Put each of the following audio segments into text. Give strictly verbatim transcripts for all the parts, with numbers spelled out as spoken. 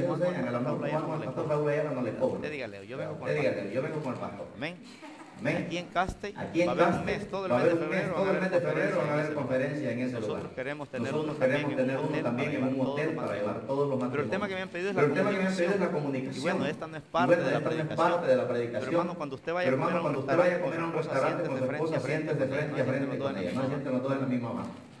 bendito vamos sea, en el amor Raúl que Ayala vamos no al le pastor cobro. Raúl Ayala no le cobro. Usted dígale, yo vengo con Usted el pastor. dígale, yo vengo con el pastor. Amén. Amén. Aquí en Caste Aquí en va a haber un Caste mes, todo el va a mes de haber un mes, febrero todo el mes de febrero van a haber conferencias conferencias en ese lugar. Nosotros queremos tener Nosotros uno también queremos en tener un uno hotel también para en llevar un todos hotel los para matrimonios. llevar todos los matrimonios. Pero el tema que me han pedido es Pero la el tema que me han pedido es la comunicación. comunicación. Y bueno, esta no es Y parte bueno, de la esta no es predicación. parte de la predicación. Pero hermano, cuando usted vaya Pero a comer hermano, a un cuando usted vaya a restaurante comer a un con su esposa, restaurante con siéntese su de esposa, frente a siéntese de frente frente a con ella, frente no con sienten ella, los dos no en la sienten misma los dos en la mano. misma mano.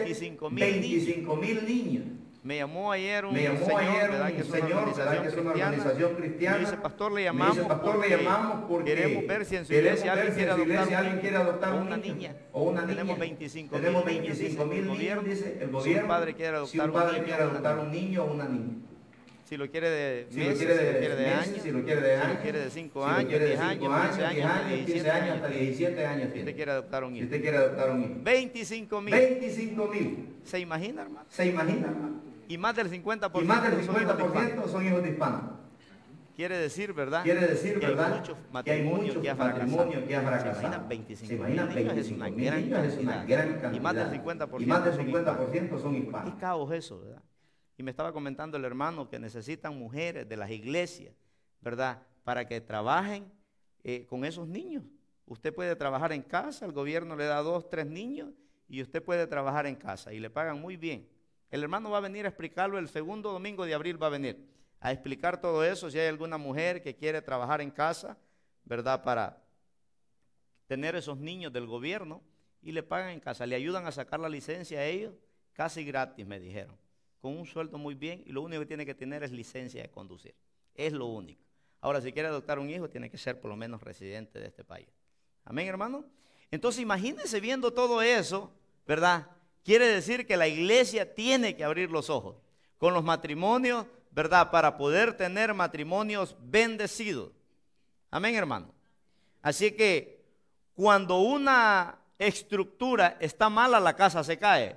veinticinco mil niños. veinticinco mil niños. Me llamó ayer un Me llamó señor, ayer ¿verdad? un que es una señor, organización ¿verdad? Que es una cristiana. organización cristiana. Me dice, pastor, le Me llamamos, dice, pastor, le porque llamamos porque queremos ver si en su queremos iglesia alguien ver si quiere en su adoptar iglesia un alguien niño quiere adoptar o un una niño niña. o una Tenemos niña. veinticinco Tenemos mil niños, veinticinco dice el mil niños, gobierno. dice el Si un gobierno. padre quiere Si adoptar un un padre niño quiere o una adoptar niña. un niño o una niña. si lo quiere de Si lo meses, quiere si lo de quiere de meses, años, si lo quiere de si lo años, quiere de cinco si lo años, quiere de diez cinco años, quince años, diez años, hasta años, quince diecisiete años, hasta años. diecisiete años Si usted tiene. quiere adoptar un Si hijo. usted quiere adoptar un hijo. veinticinco mil. veinticinco mil. ¿Se imagina, hermano? ¿Se imagina, hermano? Y más del cincuenta por Y ciento más del son hijos cincuenta de por hispanos. ciento son hijos de hispanos. Quiere decir, ¿verdad? Quiere decir, que hay ¿verdad? muchos que hay matrimonios muchos que ha fracasado. matrimonios que ha ¿Se fracasado. imaginan? veinticinco ¿Se mil imaginan? niños es una veinticinco mil gran niños es una cantidad. gran cantidad. Y más del cincuenta por Y ciento más del son cincuenta por hispanos. ciento son hispanos. ¿Qué caos eso, verdad? Y me estaba comentando el hermano que necesitan mujeres de las iglesias, ¿verdad? Para que trabajen eh, con esos niños. Usted puede trabajar en casa, el gobierno le da dos, tres niños y usted puede trabajar en casa y le pagan muy bien. El hermano va a venir a explicarlo el segundo domingo de abril, va a venir a explicar todo eso. Si hay alguna mujer que quiere trabajar en casa, ¿verdad? Para tener esos niños del gobierno y le pagan en casa, le ayudan a sacar la licencia a ellos casi gratis, me dijeron, con un sueldo muy bien, y lo único que tiene que tener es licencia de conducir, es lo único. Ahora, si quiere adoptar un hijo, tiene que ser por lo menos residente de este país. Amén, hermano. Entonces, imagínense viendo todo eso, ¿verdad? Quiere decir que la iglesia tiene que abrir los ojos con los matrimonios, ¿verdad? Para poder tener matrimonios bendecidos. Amén, hermano. Así que cuando una estructura está mala, la casa se cae.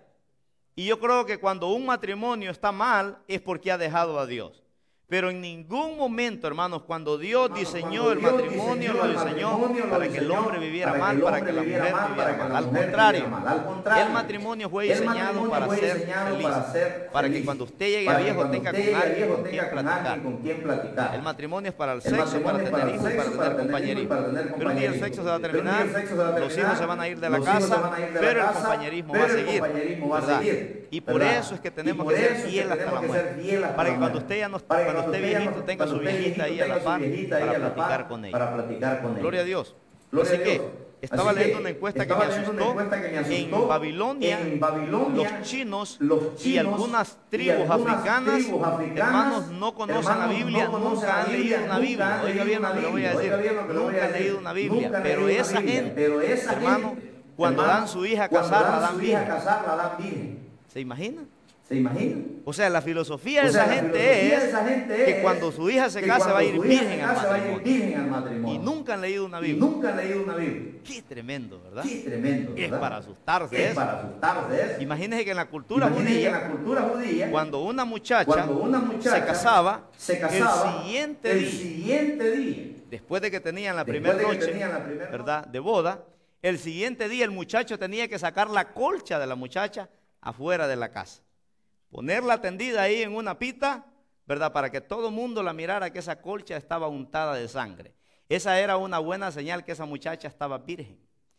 Y yo creo que cuando un matrimonio está mal es porque ha dejado a Dios. Pero en ningún momento, hermanos, cuando Dios Hermanos, diseñó cuando el Dios matrimonio, diseñó lo el diseñó matrimonio, lo para que el diseñó hombre viviera para que mal, el para hombre que la viviera mujer mal, viviera para que mal. la Al mujer contrario, viviera mal. Al contrario, el matrimonio fue el diseñado matrimonio para fue ser diseñado feliz, para ser para que feliz, cuando usted llegue para a que viejo cuando tenga usted con llegue a alguien viejo con tenga quien con platicar. alguien con quien platicar. El matrimonio es para el El sexo, para matrimonio es tener para el hijos, para sexo, tener para tener hijos y compañerismo. para tener Pero un día el compañerismo. sexo se va a Pero un día terminar, el sexo se va a los hijos terminar, se van a ir de la los hijos se casa, van a ir de la pero el casa, compañerismo va a pero el seguir, compañerismo va a ¿verdad? seguir, Y por ¿verdad? eso es que Y tenemos por que eso ser es que fieles hasta tenemos la que muerte. ser fieles hasta Para la que cuando muerte. usted ya no, Para que cuando cuando esté usted ya no- viejito tenga cuando su usted viejita ahí a tenga la su par viejita ahí para a la platicar par con ella. para platicar con ella. Gloria a Dios. Gloria Así a que Dios. estaba Así leyendo que una encuesta que me estaba leyendo una asustó. encuesta que me asustó. En Babilonia, En Babilonia, los chinos, los y chinos algunas y tribus algunas africanas, tribus africanas, hermanos, no conocen hermanos, la Biblia, no conocen nunca la han Biblia, leído una nunca Biblia. han Oiga leído bien lo una que le voy a Biblia, decir. oiga bien lo que le voy a Nunca han decir. leído una Biblia, Nunca han pero leído una esa Biblia, gente, pero esa hermano, gente, cuando hermano, dan su hija a cuando casar, la dan dan su hija a virgen. casar, la dan virgen. ¿Se imaginan? ¿Se imaginan? O sea, la filosofía de O sea, esa la gente filosofía es de esa gente que es cuando su hija se que case cuando va a ir su hija se virgen al case, va a ir matrimonio. virgen al matrimonio. Y nunca han leído una Y Biblia. nunca han leído una Biblia. Qué tremendo, ¿verdad? Qué tremendo, Es ¿verdad? para asustarse Es eso. para asustarse eso. Imagínense que en la cultura Imagínense que en judía, la cultura judía, cuando una muchacha, cuando una muchacha se casaba, se casaba, el siguiente el día, siguiente día, después de que tenían la después primera de que noche, tenían la primera ¿verdad?, de boda, el siguiente día el muchacho tenía que sacar la colcha de la muchacha afuera de la casa, ponerla tendida ahí en una pita, ¿verdad?, para que todo el mundo la mirara que esa colcha estaba untada de sangre. Esa era una buena señal que esa muchacha estaba virgen.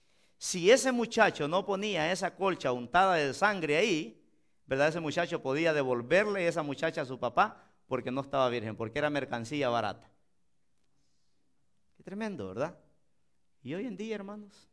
Si ese muchacho no ponía esa colcha untada de sangre ahí, ¿verdad?, ese muchacho podía devolverle esa muchacha a su papá porque no estaba virgen, porque era mercancía barata. Qué tremendo, ¿verdad? Y hoy en día, hermanos,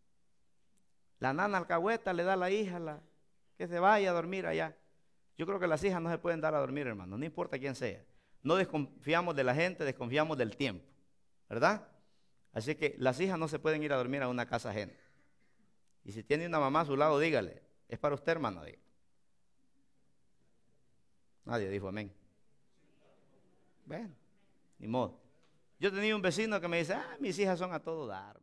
la nana alcahueta le da a la hija la, que se vaya a dormir allá. Yo creo que las hijas no se pueden dar a dormir, hermano, no importa quién sea. No desconfiamos de la gente, desconfiamos del tiempo, ¿verdad? Así que las hijas no se pueden ir a dormir a una casa ajena. Y si tiene una mamá a su lado, dígale, es para usted, hermano, diga. Nadie dijo amén. Bueno, ni modo. Yo tenía un vecino que me dice, ah, mis hijas son a todo dar.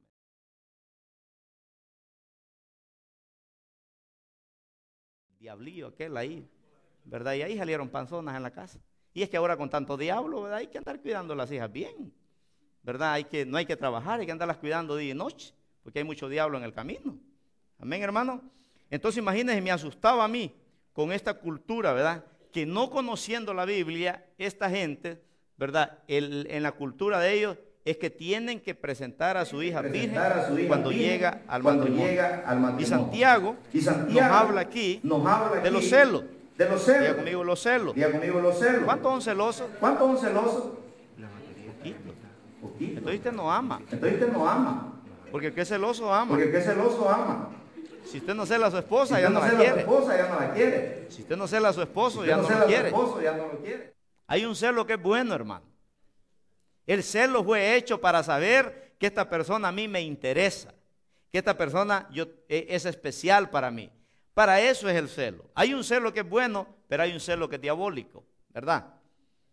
Diablillo aquel ahí, ¿verdad? Y ahí salieron panzonas en la casa. Y es que ahora con tanto diablo, ¿verdad?, hay que andar cuidando a las hijas bien, ¿verdad? Hay que, no hay que trabajar, hay que andarlas cuidando día y noche, porque hay mucho diablo en el camino. Amén, hermano. Entonces imagínense, me asustaba a mí con esta cultura, ¿verdad?, que no conociendo la Biblia, esta gente, ¿verdad?, el, en la cultura de ellos es que tienen que presentar a su hija virgen cuando llega al matrimonio. Y Santiago nos habla aquí de los celos. De los celos. Diga conmigo los celos. Diga conmigo los celos. ¿Cuántos son celosos? ¿Cuántos son celosos? Poquitos. Poquito. Entonces usted no ama. Entonces usted no ama. Porque el que es celoso ama. Porque el que es celoso ama. Si usted no cela a su esposa, Si ya usted no no la cela a su quiere. esposa, ya no la quiere. Si usted no cela a su esposo, Si ya usted no no lo cela a su quiere. esposo, ya no lo quiere. Hay un celo que es bueno, hermano. El celo fue hecho para saber que esta persona a mí me interesa, que esta persona yo, es especial para mí. Para eso es el celo. Hay un celo que es bueno, pero hay un celo que es diabólico, ¿verdad?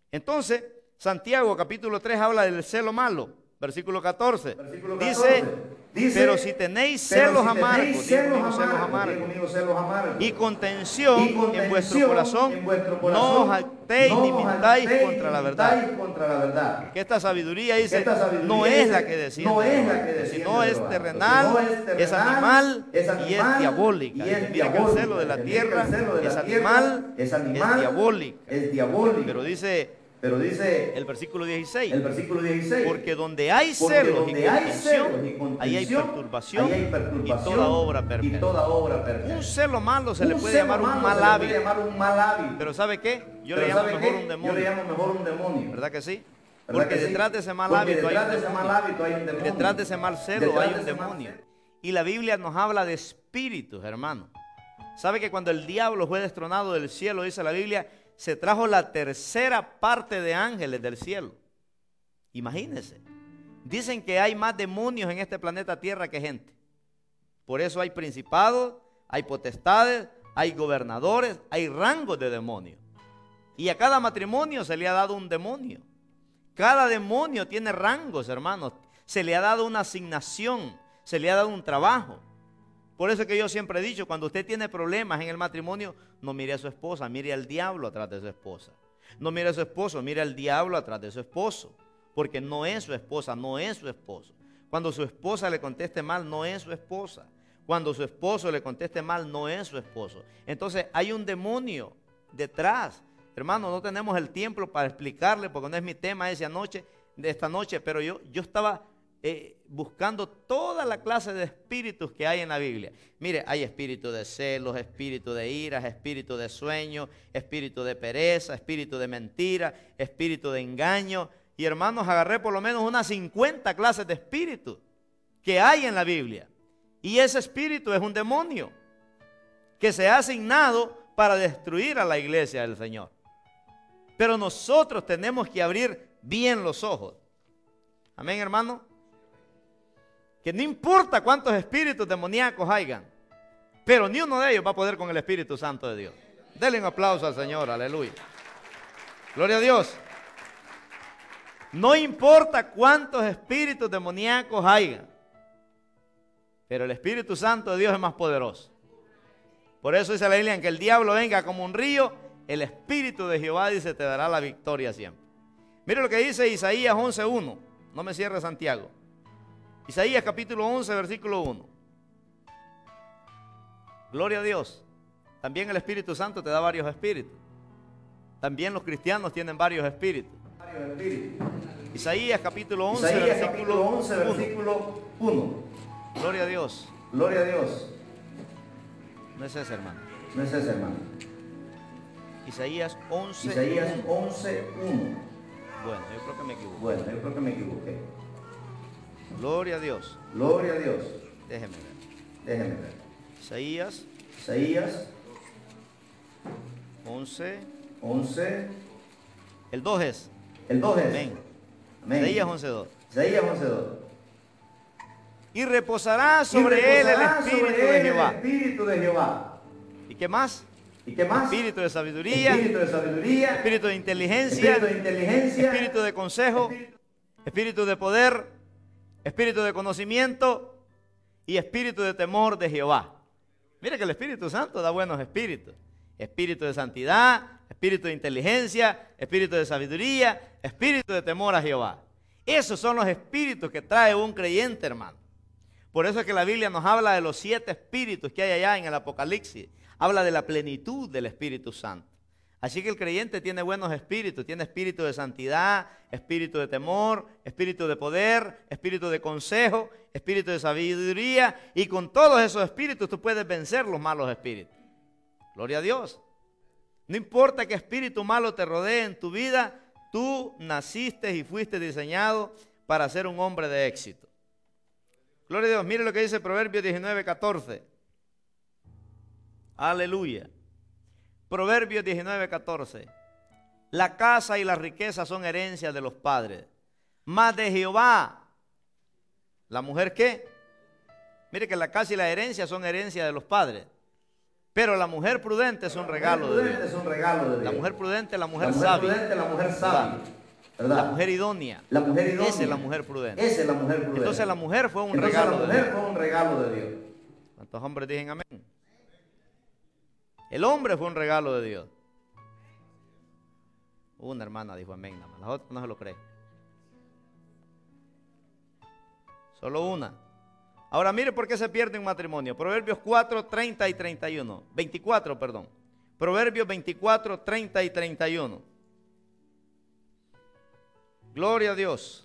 Entonces, Santiago capítulo tres habla del celo malo, versículo catorce. Versículo Dice, catorce. Dice, pero si tenéis pero celos si amargos, tenéis diga celos conmigo, celos amargos, amargos, diga conmigo, celos amargos, y contención, y contención en vuestro corazón, en vuestro no corazón, os actéis no ni os mintáis actéis contra ni la verdad. mintáis contra la verdad. Que esta sabiduría Que dice, esta sabiduría no es dice, la que desciende no de es lo la alto, que desciende sino de es lo alto, terrenal, sino es es terrenal, animal es y animal es diabólica. y Y es que mire que el diabólica. celo de la Que mire que el tierra celo de es la tierra animal, es es animal, diabólica. es diabólica. Pero dice Pero dice el versículo dieciséis, el versículo dieciséis, porque donde hay porque celos y donde hay celos contención, y contención, ahí hay perturbación, ahí hay y perturbación toda obra y perversa. toda obra perversa. Un celo malo se le Un puede celo llamar un malo mal se le puede hábito. llamar un mal hábito. Pero ¿sabe qué? Yo Pero le llamo ¿sabe mejor qué? un Yo le demonio. llamo mejor un demonio. ¿Verdad que sí? ¿Verdad Porque que sí? detrás de ese mal Porque hábito hay detrás un de ese mal demonio. hábito hay un demonio. Detrás de ese mal celo Detrás hay de un ese mal demonio. celo. Y la Biblia nos habla de espíritus, hermano. ¿Sabe que cuando el diablo fue destronado del cielo, dice la Biblia, se trajo la tercera parte de ángeles del cielo? Imagínense. Dicen que hay más demonios en este planeta Tierra que gente. Por eso hay principados, hay potestades, hay gobernadores, hay rangos de demonios. Y a cada matrimonio se le ha dado un demonio. Cada demonio tiene rangos, hermanos. Se le ha dado una asignación, se le ha dado un trabajo. Por eso es que yo siempre he dicho, cuando usted tiene problemas en el matrimonio, no mire a su esposa, mire al diablo atrás de su esposa. No mire a su esposo, mire al diablo atrás de su esposo. Porque no es su esposa, no es su esposo. Cuando su esposa le conteste mal, no es su esposa. Cuando su esposo le conteste mal, no es su esposo. Entonces hay un demonio detrás. Hermano, no tenemos el tiempo para explicarle, porque no es mi tema esa noche, de esta noche, pero yo, yo estaba eh, buscando toda la clase de espíritus que hay en la Biblia. Mire, hay espíritu de celos, espíritu de iras, espíritu de sueño, espíritu de pereza, espíritu de mentira, espíritu de engaño. Y hermanos, agarré por lo menos unas cincuenta clases de espíritus que hay en la Biblia. Y ese espíritu es un demonio que se ha asignado para destruir a la iglesia del Señor. Pero nosotros tenemos que abrir bien los ojos. Amén, hermano. Que no importa cuántos espíritus demoníacos hayan, pero ni uno de ellos va a poder con el Espíritu Santo de Dios. Denle un aplauso al Señor, aleluya. Gloria a Dios. No importa cuántos espíritus demoníacos hayan, pero el Espíritu Santo de Dios es más poderoso. Por eso dice la Biblia, que el diablo venga como un río, el Espíritu de Jehová, dice, te dará la victoria siempre. Mire lo que dice Isaías once uno. No me cierre Santiago. Isaías capítulo once, versículo uno. Gloria a Dios. También el Espíritu Santo te da varios espíritus. También los cristianos tienen varios espíritus. Varios espíritus. Isaías capítulo once, Isaías versículo capítulo once, uno. versículo uno. Gloria a Dios. Gloria a Dios. No es ese, hermano. No es ese, hermano. Isaías once. Isaías once uno. Bueno, yo creo que me equivoco. Bueno, yo creo que me equivoqué. Gloria a Dios. Gloria a Dios. Déjeme ver. Déjenme ver. Isaías Isaías once. once. El dos es. El dos es. Amén. Amén. Isaías once dos. Isaías once dos. Y reposará sobre él el Espíritu de Jehová. El Espíritu de Jehová. ¿Y qué más? ¿Y qué más? Espíritu de sabiduría. Espíritu de sabiduría. Espíritu de inteligencia. Espíritu de inteligencia. Espíritu de consejo. Espíritu de poder. Espíritu de conocimiento. Y espíritu de temor de Jehová. Mire que el Espíritu Santo da buenos espíritus. Espíritu de santidad, espíritu de inteligencia, espíritu de sabiduría, espíritu de temor a Jehová. Esos son los espíritus que trae un creyente, hermano. Por eso es que la Biblia nos habla de los siete espíritus que hay allá en el Apocalipsis. Habla de la plenitud del Espíritu Santo. Así que el creyente tiene buenos espíritus. Tiene espíritu de santidad, espíritu de temor, espíritu de poder, espíritu de consejo, espíritu de sabiduría. Y con todos esos espíritus tú puedes vencer los malos espíritus. Gloria a Dios. No importa qué espíritu malo te rodee en tu vida, tú naciste y fuiste diseñado para ser un hombre de éxito. Gloria a Dios. Mire lo que dice Proverbios diecinueve, catorce. Aleluya. Proverbios diecinueve, catorce. La casa y la riqueza son herencias de los padres, mas de Jehová, ¿la mujer qué? Mire que la casa y la herencia son herencias de los padres, Pero la mujer prudente es un regalo de Dios. Es un regalo de Dios. La mujer prudente es la mujer, la mujer sabia. prudente, la mujer sabia. ¿Verdad? La mujer idónea. La mujer idónea. Esa es la mujer prudente. Esa es la mujer prudente. Entonces la mujer fue un Entonces, regalo la de mujer Dios. fue un regalo de Dios. ¿Cuántos hombres dicen amén? El hombre fue un regalo de Dios. Una hermana dijo amén, nada más. Las otras no se lo creen. Solo una. Ahora mire por qué se pierde un matrimonio. Proverbios cuatro, treinta y treinta y uno. veinticuatro, perdón. Proverbios veinticuatro, treinta y treinta y uno. Gloria a Dios.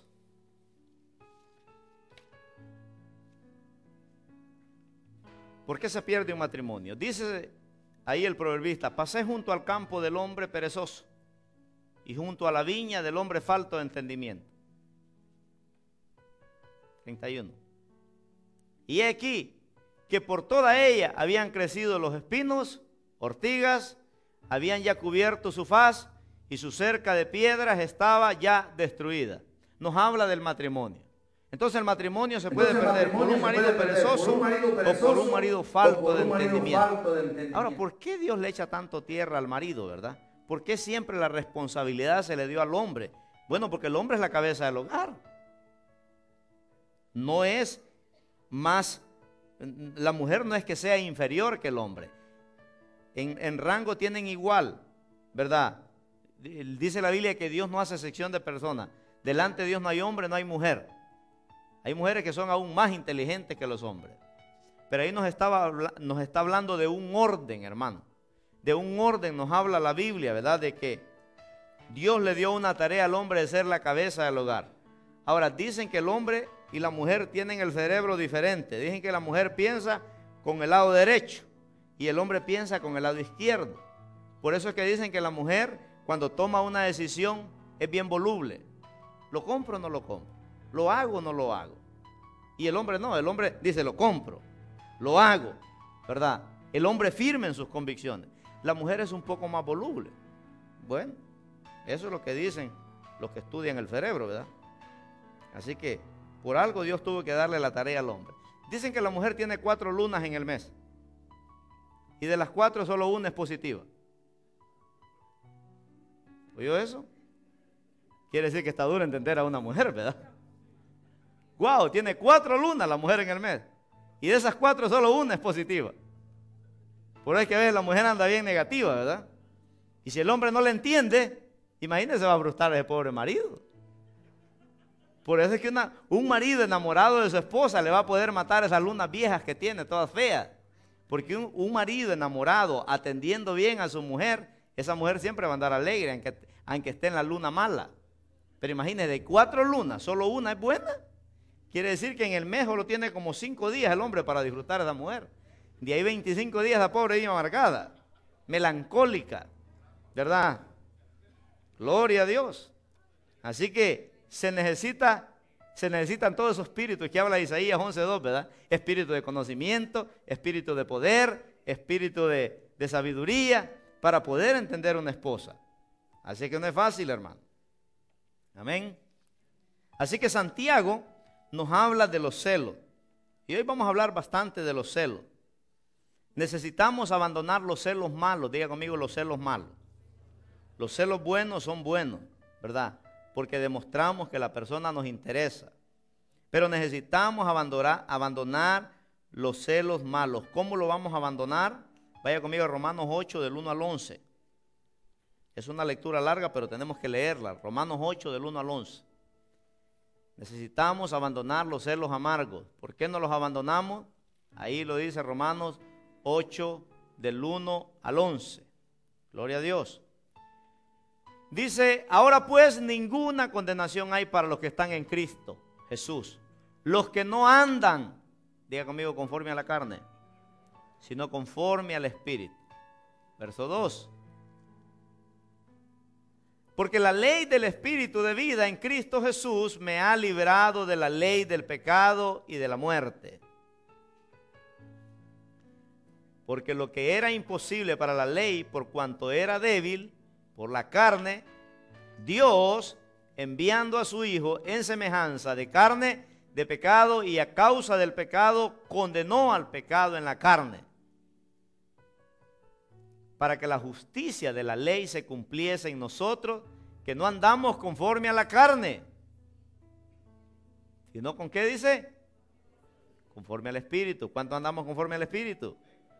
¿Por qué se pierde un matrimonio? Dice ahí el proverbista: pasé junto al campo del hombre perezoso y junto a la viña del hombre falto de entendimiento. treinta y uno. Y he aquí que por toda ella habían crecido los espinos, ortigas, habían ya cubierto su faz y su cerca de piedras estaba ya destruida. Nos habla del matrimonio. Entonces el matrimonio se puede Entonces, perder por un marido perezoso o por un marido falto de entendimiento. Ahora, ¿por qué Dios le echa tanto tierra al marido, verdad? ¿Por qué siempre la responsabilidad se le dio al hombre? Bueno, porque el hombre es la cabeza del hogar. No es más, la mujer no es que sea inferior que el hombre. En, en rango tienen igual, ¿verdad? Dice la Biblia que Dios no hace sección de personas. Delante de Dios no hay hombre, no hay mujer. Hay mujeres que son aún más inteligentes que los hombres. Pero ahí nos, estaba, nos está hablando de un orden, hermano. De un orden nos habla la Biblia, ¿verdad? De que Dios le dio una tarea al hombre de ser la cabeza del hogar. Ahora, dicen que el hombre y la mujer tienen el cerebro diferente. Dicen que la mujer piensa con el lado derecho y el hombre piensa con el lado izquierdo. Por eso es que dicen que la mujer, cuando toma una decisión, es bien voluble. ¿Lo compro o no lo compro? ¿Lo hago o no lo hago? Y el hombre no, el hombre dice, lo compro, lo hago, ¿verdad? El hombre firme en sus convicciones. La mujer es un poco más voluble. Bueno, eso es lo que dicen los que estudian el cerebro, ¿verdad? Así que por algo Dios tuvo que darle la tarea al hombre. Dicen que la mujer tiene cuatro lunas en el mes. Y de las cuatro solo una es positiva. ¿Oyó eso? Quiere decir que está duro entender a una mujer, ¿verdad? Wow, tiene cuatro lunas la mujer en el mes. Y de esas cuatro solo una es positiva. Por eso es que a veces la mujer anda bien negativa, ¿verdad? Y si el hombre no le entiende, imagínese, va a frustrar a ese pobre marido. Por eso es que una, un marido enamorado de su esposa le va a poder matar esas lunas viejas que tiene, todas feas. Porque un, un marido enamorado, atendiendo bien a su mujer, esa mujer siempre va a andar alegre, aunque, aunque esté en la luna mala. Pero imagínese, de cuatro lunas, solo una es buena. Quiere decir que en el mes solo tiene como cinco días el hombre para disfrutar a esa mujer. De ahí veinticinco días la pobre vive amargada, melancólica, ¿verdad? Gloria a Dios. Así que se necesita, se necesitan todos esos espíritus que habla Isaías once dos, ¿verdad? Espíritu de conocimiento, espíritu de poder, espíritu de, de sabiduría, para poder entender una esposa. Así que no es fácil, hermano. Amén. Así que Santiago nos habla de los celos. Y hoy vamos a hablar bastante de los celos. Necesitamos abandonar los celos malos. Diga conmigo, los celos malos. Los celos buenos son buenos, ¿verdad? Porque demostramos que la persona nos interesa. Pero necesitamos abandonar, abandonar los celos malos. ¿Cómo lo vamos a abandonar? Vaya conmigo a Romanos ocho, del uno al once. Es una lectura larga, pero tenemos que leerla. Romanos ocho, del uno al once. Necesitamos abandonar los celos amargos. ¿Por qué no los abandonamos? Ahí lo dice Romanos ocho, del uno al once. Gloria a Dios. Dice, ahora pues ninguna condenación hay para los que están en Cristo Jesús. Los que no andan, diga conmigo, conforme a la carne, sino conforme al Espíritu. Verso dos. Porque la ley del Espíritu de vida en Cristo Jesús me ha librado de la ley del pecado y de la muerte. Porque lo que era imposible para la ley, por cuanto era débil, por la carne, Dios, enviando a su Hijo en semejanza de carne, de pecado, y a causa del pecado, condenó al pecado en la carne. para que la justicia de la ley se cumpliese en nosotros, que no andamos conforme a la carne, sino con qué dice, conforme al Espíritu. ¿Cuánto andamos conforme al Espíritu?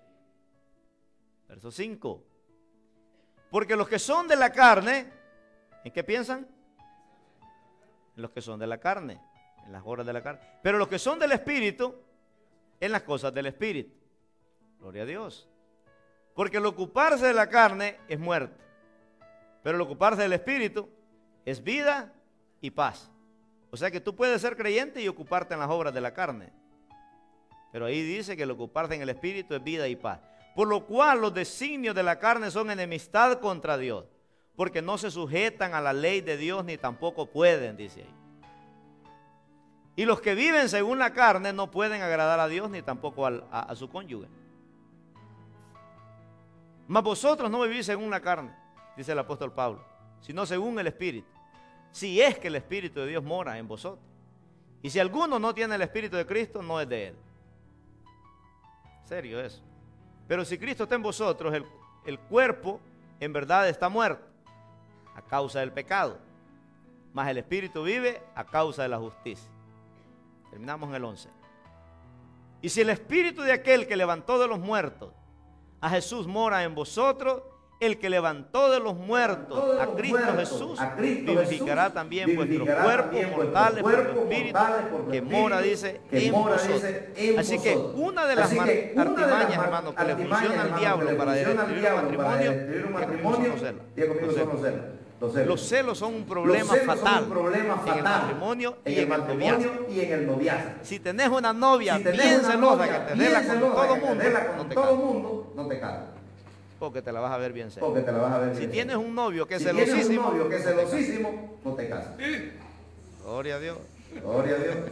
Verso cinco. Porque los que son de la carne, ¿en qué piensan? En los que son de la carne, en las obras de la carne. Pero los que son del Espíritu, en las cosas del Espíritu. Gloria a Dios. Porque el ocuparse de la carne es muerte, pero el ocuparse del Espíritu es vida y paz. O sea que tú puedes ser creyente y ocuparte en las obras de la carne, pero ahí dice que el ocuparse en el Espíritu es vida y paz. Por lo cual los designios de la carne son enemistad contra Dios, porque no se sujetan a la ley de Dios ni tampoco pueden, dice ahí. Y los que viven según la carne no pueden agradar a Dios ni tampoco al, a, a su cónyuge. Mas vosotros no vivís según la carne, dice el apóstol Pablo, sino según el Espíritu. Si es que el Espíritu de Dios mora en vosotros. Y si alguno no tiene el Espíritu de Cristo, no es de él. Serio eso. Pero si Cristo está en vosotros, el, el cuerpo en verdad está muerto a causa del pecado, mas el Espíritu vive a causa de la justicia. Terminamos en el once. Y si el Espíritu de aquel que levantó de los muertos a Jesús mora en vosotros, el que levantó de los muertos de a los Cristo muertos, Jesús a Cristo vivificará Jesús, también vivificará vuestros también cuerpos vuestros mortales por el cuerpos Espíritu mortales por el que Espíritu mora, dice, que en mora, vosotros. dice, en Así que vosotros. una de las Así mar- que una de las artimañas, mar- hermano, que le artimañas, funciona al hermano, diablo que le para funciona al destruir un diablo para matrimonio, destruir un ya comienzo matrimonio, con celos. ya comienzo Los celos. con los celos. Los celos. Los celos son un Los problema celos son fatal un problema en el fatal matrimonio y en en el el noviazgo. matrimonio y en el noviazgo. Si tenés una novia Si tenés bien una celosa novia que te bien dela con celosa todo que te mundo, dela con no te todo casas, mundo, no te casas. porque te la vas a ver bien seria. Porque te la vas a ver Si bien. tienes un novio que es Si tienes un celosísimo, novio que es no te casas. celosísimo, no te casas. Gloria a Dios. Gloria a Dios.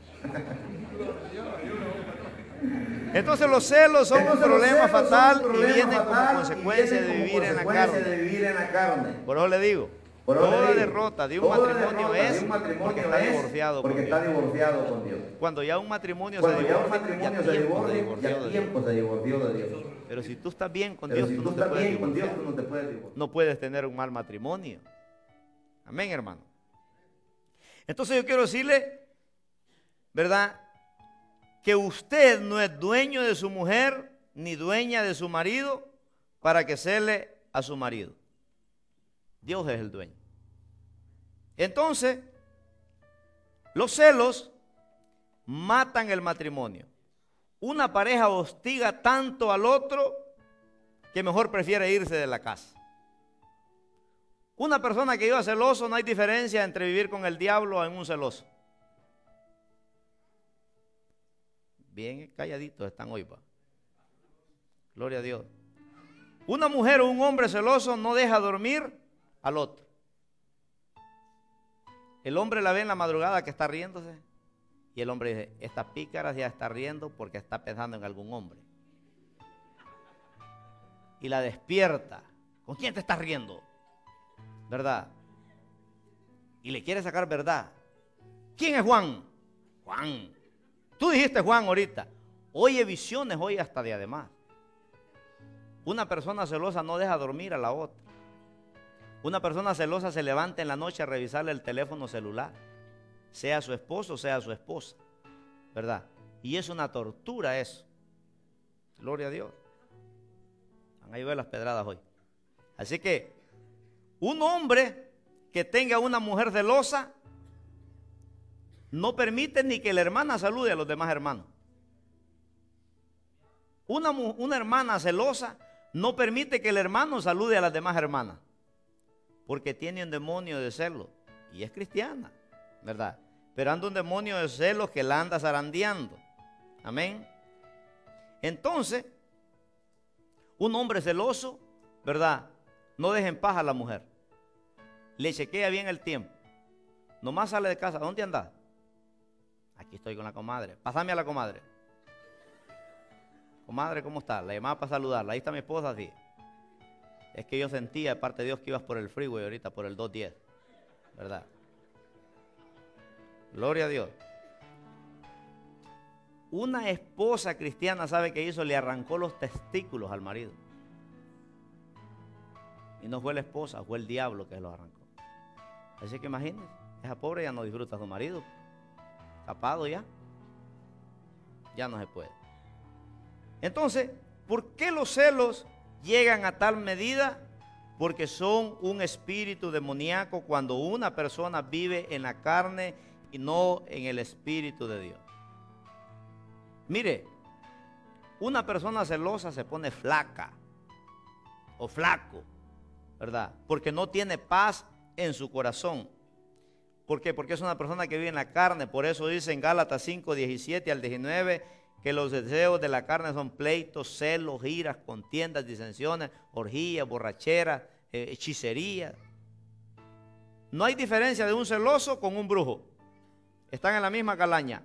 Entonces los celos son Entonces, un los problema celos son un fatal y problema vienen como fatal y consecuencia vienen de como vivir en la consecuencia carne. de vivir en la carne. Por eso le digo, Por eso le toda digo, derrota de un toda matrimonio derrota de es un matrimonio porque está es divorciado porque con está Dios. divorciado con Dios. Cuando ya un matrimonio Cuando se ya un divorcia, matrimonio ya se tiempo se divorcia, divorció ya de Dios. tiempo se divorció de Dios. Pero si tú estás bien con Pero Dios, si tú tú no te estás puedes bien con Dios, divorciar. tú no te puedes divorciar. No puedes tener un mal matrimonio. Amén, hermano. Entonces yo quiero decirle, ¿verdad?, que usted no es dueño de su mujer ni dueña de su marido para que cele a su marido. Dios es el dueño. Entonces, los celos matan el matrimonio. Una pareja hostiga tanto al otro que mejor prefiere irse de la casa. Una persona que viva celoso, no hay diferencia entre vivir con el diablo o en un celoso. Bien calladitos están hoy, pa. Gloria a Dios. Una mujer o un hombre celoso no deja dormir al otro. El hombre la ve en la madrugada que está riéndose y el hombre dice, esta pícara ya está riendo porque está pensando en algún hombre. Y la despierta. ¿Con quién te estás riendo? ¿Verdad? Y le quiere sacar verdad. ¿Quién es Juan? Juan. Tú dijiste Juan ahorita. Oye visiones, hoy hasta de además. Una persona celosa no deja dormir a la otra. Una persona celosa se levanta en la noche a revisarle el teléfono celular, sea su esposo, sea su esposa, ¿verdad? Y es una tortura eso. Gloria a Dios. Van a llover las pedradas hoy. Así que un hombre que tenga una mujer celosa no permite ni que la hermana salude a los demás hermanos. Una, una hermana celosa no permite que el hermano salude a las demás hermanas, porque tiene un demonio de celos y es cristiana, ¿verdad? Pero anda un demonio de celos que la anda zarandeando. Amén. Entonces, un hombre celoso, ¿verdad?, no deja en paz a la mujer. Le chequea bien el tiempo. Nomás sale de casa. ¿Dónde andas? Aquí estoy con la comadre. Pásame a la comadre. Comadre, ¿cómo está? La llamaba para saludarla. Ahí está mi esposa, sí. Es que yo sentía, de parte de Dios, que ibas por el freeway ahorita, por el dos diez. ¿Verdad? Gloria a Dios. Una esposa cristiana, ¿sabe qué hizo? Le arrancó los testículos al marido. Y no fue la esposa, fue el diablo que lo arrancó. Así que imagínense, esa pobre ya no disfruta a su marido. Tapado ya. Ya no se puede. Entonces, ¿por qué los celos llegan a tal medida? Porque son un espíritu demoníaco cuando una persona vive en la carne y no en el espíritu de Dios. Mire, una persona celosa se pone flaca o flaco, ¿verdad? Porque no tiene paz en su corazón. ¿Por qué? Porque es una persona que vive en la carne. Por eso dice en Gálatas cinco, diecisiete al diecinueve, que los deseos de la carne son pleitos, celos, iras, contiendas, disensiones, orgías, borracheras, eh, hechicerías. No hay diferencia de un celoso con un brujo. Están en la misma calaña.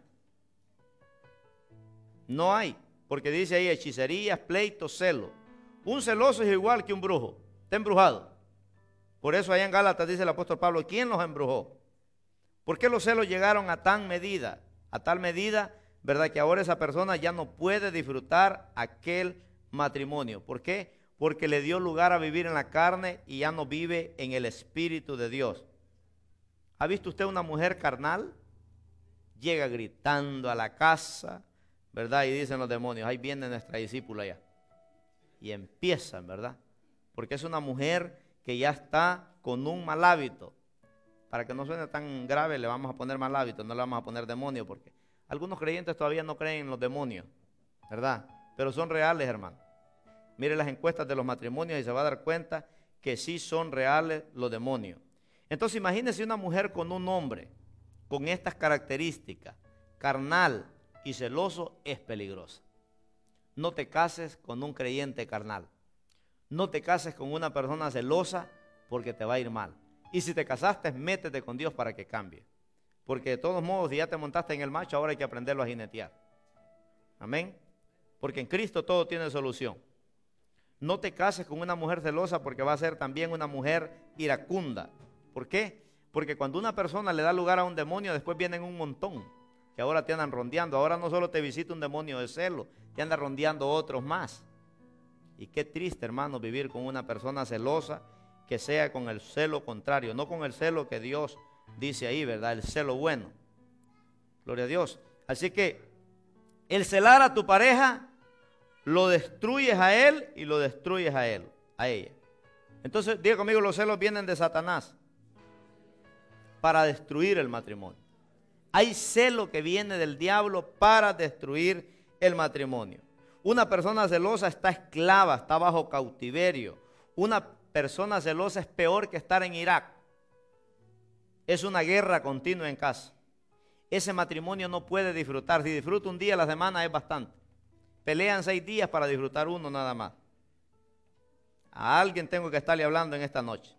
No hay, porque dice ahí hechicerías, pleitos, celos. Un celoso es igual que un brujo, está embrujado. Por eso allá en Gálatas dice el apóstol Pablo, ¿quién los embrujó? ¿Por qué los celos llegaron a tal medida? A tal medida, ¿verdad? Que ahora esa persona ya no puede disfrutar aquel matrimonio. ¿Por qué? Porque le dio lugar a vivir en la carne y ya no vive en el Espíritu de Dios. ¿Ha visto usted una mujer carnal? Llega gritando a la casa, ¿verdad? Y dicen los demonios, ahí viene nuestra discípula ya. Y empiezan, ¿verdad? Porque es una mujer que ya está con un mal hábito. Para que no suene tan grave, le vamos a poner mal hábito, no le vamos a poner demonio, porque algunos creyentes todavía no creen en los demonios, ¿verdad? Pero son reales, hermano. Mire las encuestas de los matrimonios y se va a dar cuenta que sí son reales los demonios. Entonces imagínese una mujer con un hombre con estas características, carnal y celoso, es peligrosa. No te cases con un creyente carnal. No te cases con una persona celosa porque te va a ir mal. Y si te casaste, métete con Dios para que cambie. Porque de todos modos, si ya te montaste en el macho, ahora hay que aprenderlo a jinetear. Amén. Porque en Cristo todo tiene solución. No te cases con una mujer celosa porque va a ser también una mujer iracunda. ¿Por qué? Porque cuando una persona le da lugar a un demonio, después vienen un montón que ahora te andan rondeando. Ahora no solo te visita un demonio de celo, te anda rondeando otros más. Y qué triste, hermano, vivir con una persona celosa que sea con el celo contrario, no con el celo que Dios dice ahí, ¿verdad? El celo bueno. Gloria a Dios. Así que el celar a tu pareja, lo destruyes a él y lo destruyes a él, a ella. Entonces, diga conmigo, los celos vienen de Satanás para destruir el matrimonio. Hay celo que viene del diablo para destruir el matrimonio. Una persona celosa está esclava, está bajo cautiverio. Una persona celosa es peor que estar en Irak. Es una guerra continua en casa. Ese matrimonio no puede disfrutar. Si disfruta un día a la semana es bastante. Pelean seis días para disfrutar uno nada más. A alguien tengo que estarle hablando en esta noche.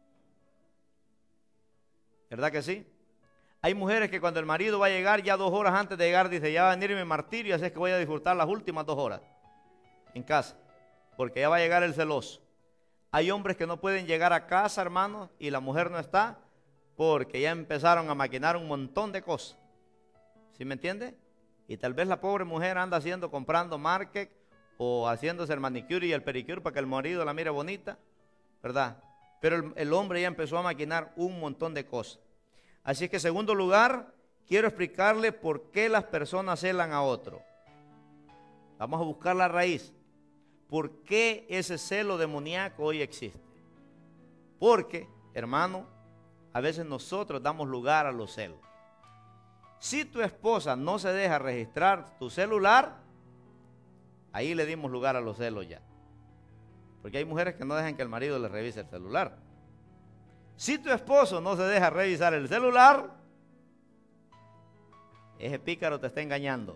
¿Verdad que sí? Hay mujeres que cuando el marido va a llegar, ya dos horas antes de llegar, dice, ya va a venir mi martirio, así es que voy a disfrutar las últimas dos horas en casa, porque ya va a llegar el celoso. Hay hombres que no pueden llegar a casa, hermanos, y la mujer no está, porque ya empezaron a maquinar un montón de cosas. ¿Sí me entiende? Y tal vez la pobre mujer anda haciendo, comprando market, o haciéndose el manicure y el pedicure para que el marido la mire bonita, ¿verdad? Pero el, el hombre ya empezó a maquinar un montón de cosas. Así que, en segundo lugar, quiero explicarle por qué las personas celan a otro. Vamos a buscar la raíz. ¿Por qué ese celo demoníaco hoy existe? Porque, hermano, a veces nosotros damos lugar a los celos. Si tu esposa no se deja registrar tu celular, ahí le dimos lugar a los celos ya. Porque hay mujeres que no dejan que el marido les revise el celular. Si tu esposo no se deja revisar el celular, ese pícaro te está engañando.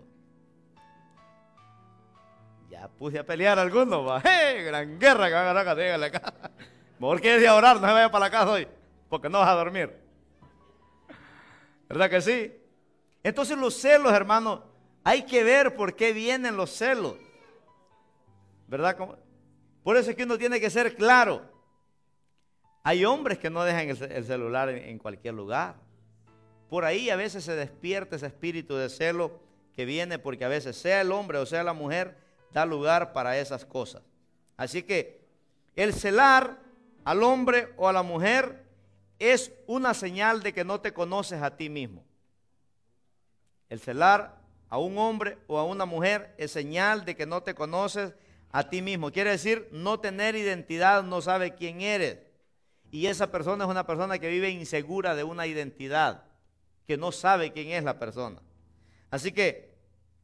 Ya puse a pelear a algunos, va. ¡Hey! Gran guerra que van a ganar acá, dígale acá. Mejor que de orar, no se vaya para la casa hoy, porque no vas a dormir. ¿Verdad que sí? Entonces los celos, hermano, hay que ver por qué vienen los celos. ¿Verdad? Por eso es que uno tiene que ser claro. Hay hombres que no dejan el, el celular en, en cualquier lugar. Por ahí a veces se despierta ese espíritu de celo que viene porque a veces sea el hombre o sea la mujer da lugar para esas cosas. Así que el celar al hombre o a la mujer es una señal de que no te conoces a ti mismo. El celar a un hombre o a una mujer es señal de que no te conoces a ti mismo. Quiere decir no tener identidad, no sabe quién eres. Y esa persona es una persona que vive insegura de una identidad, que no sabe quién es la persona. Así que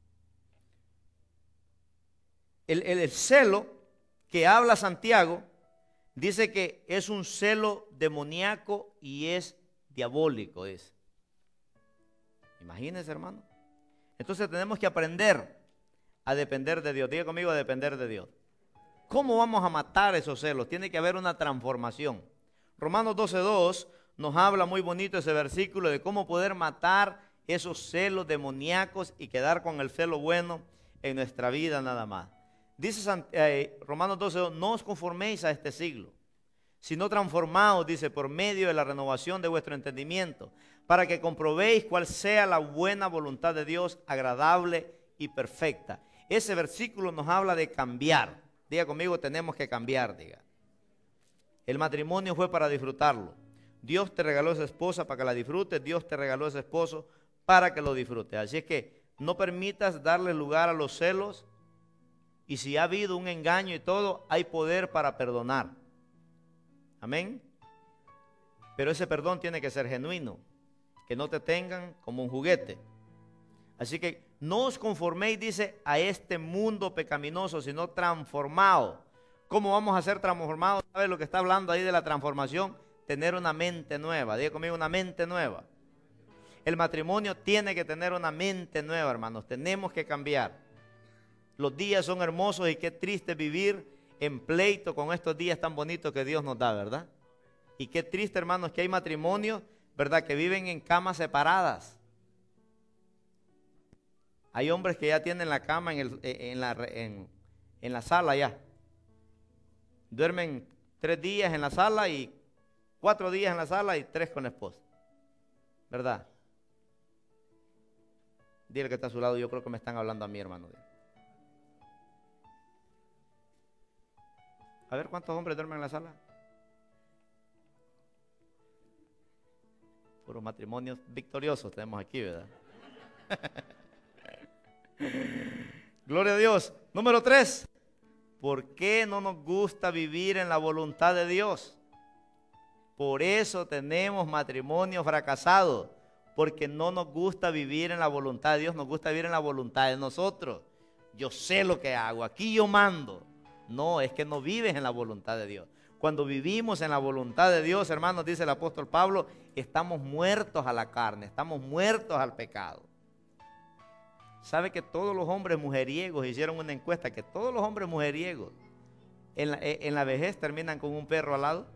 el, el, el celo que habla Santiago dice que es un celo demoníaco y es diabólico. Es. Imagínense, hermano. Entonces tenemos que aprender a depender de Dios. Diga conmigo, a depender de Dios. ¿Cómo vamos a matar esos celos? Tiene que haber una transformación. Romanos doce dos nos habla muy bonito ese versículo de cómo poder matar esos celos demoníacos y quedar con el celo bueno en nuestra vida nada más. Dice eh, Romanos doce dos, no os conforméis a este siglo, sino transformaos, dice, por medio de la renovación de vuestro entendimiento, para que comprobéis cuál sea la buena voluntad de Dios, agradable y perfecta. Ese versículo nos habla de cambiar. Diga conmigo, tenemos que cambiar, diga. El matrimonio fue para disfrutarlo. Dios te regaló esa esposa para que la disfrutes, Dios te regaló ese esposo para que lo disfrutes. Así es que no permitas darle lugar a los celos, y si ha habido un engaño y todo, hay poder para perdonar. Amén. Pero ese perdón tiene que ser genuino, que no te tengan como un juguete. Así que no os conforméis, dice, a este mundo pecaminoso, sino transformaos. ¿Cómo vamos a ser transformados? ¿Sabe lo que está hablando ahí de la transformación? Tener una mente nueva. Diga conmigo, una mente nueva. El matrimonio tiene que tener una mente nueva, hermanos. Tenemos que cambiar. Los días son hermosos y qué triste vivir en pleito con estos días tan bonitos que Dios nos da, ¿verdad? Y qué triste, hermanos, que hay matrimonios, ¿verdad?, que viven en camas separadas. Hay hombres que ya tienen la cama en, el, en, la, en, en la sala ya. Duermen tres días en la sala y cuatro días en la sala y tres con la esposa. ¿Verdad? Dile que está a su lado, yo creo que me están hablando a mí, hermano. A ver, ¿cuántos hombres duermen en la sala? Puros matrimonios victoriosos tenemos aquí, ¿verdad? Gloria a Dios. Número tres. ¿Por qué no nos gusta vivir en la voluntad de Dios? Por eso tenemos matrimonio fracasado, porque no nos gusta vivir en la voluntad de Dios, nos gusta vivir en la voluntad de nosotros. Yo sé lo que hago, aquí yo mando. No, es que no vives en la voluntad de Dios. Cuando vivimos en la voluntad de Dios, hermanos, dice el apóstol Pablo, estamos muertos a la carne, estamos muertos al pecado. ¿Sabe que todos los hombres mujeriegos, hicieron una encuesta, que todos los hombres mujeriegos en la, en la vejez terminan con un perro al lado?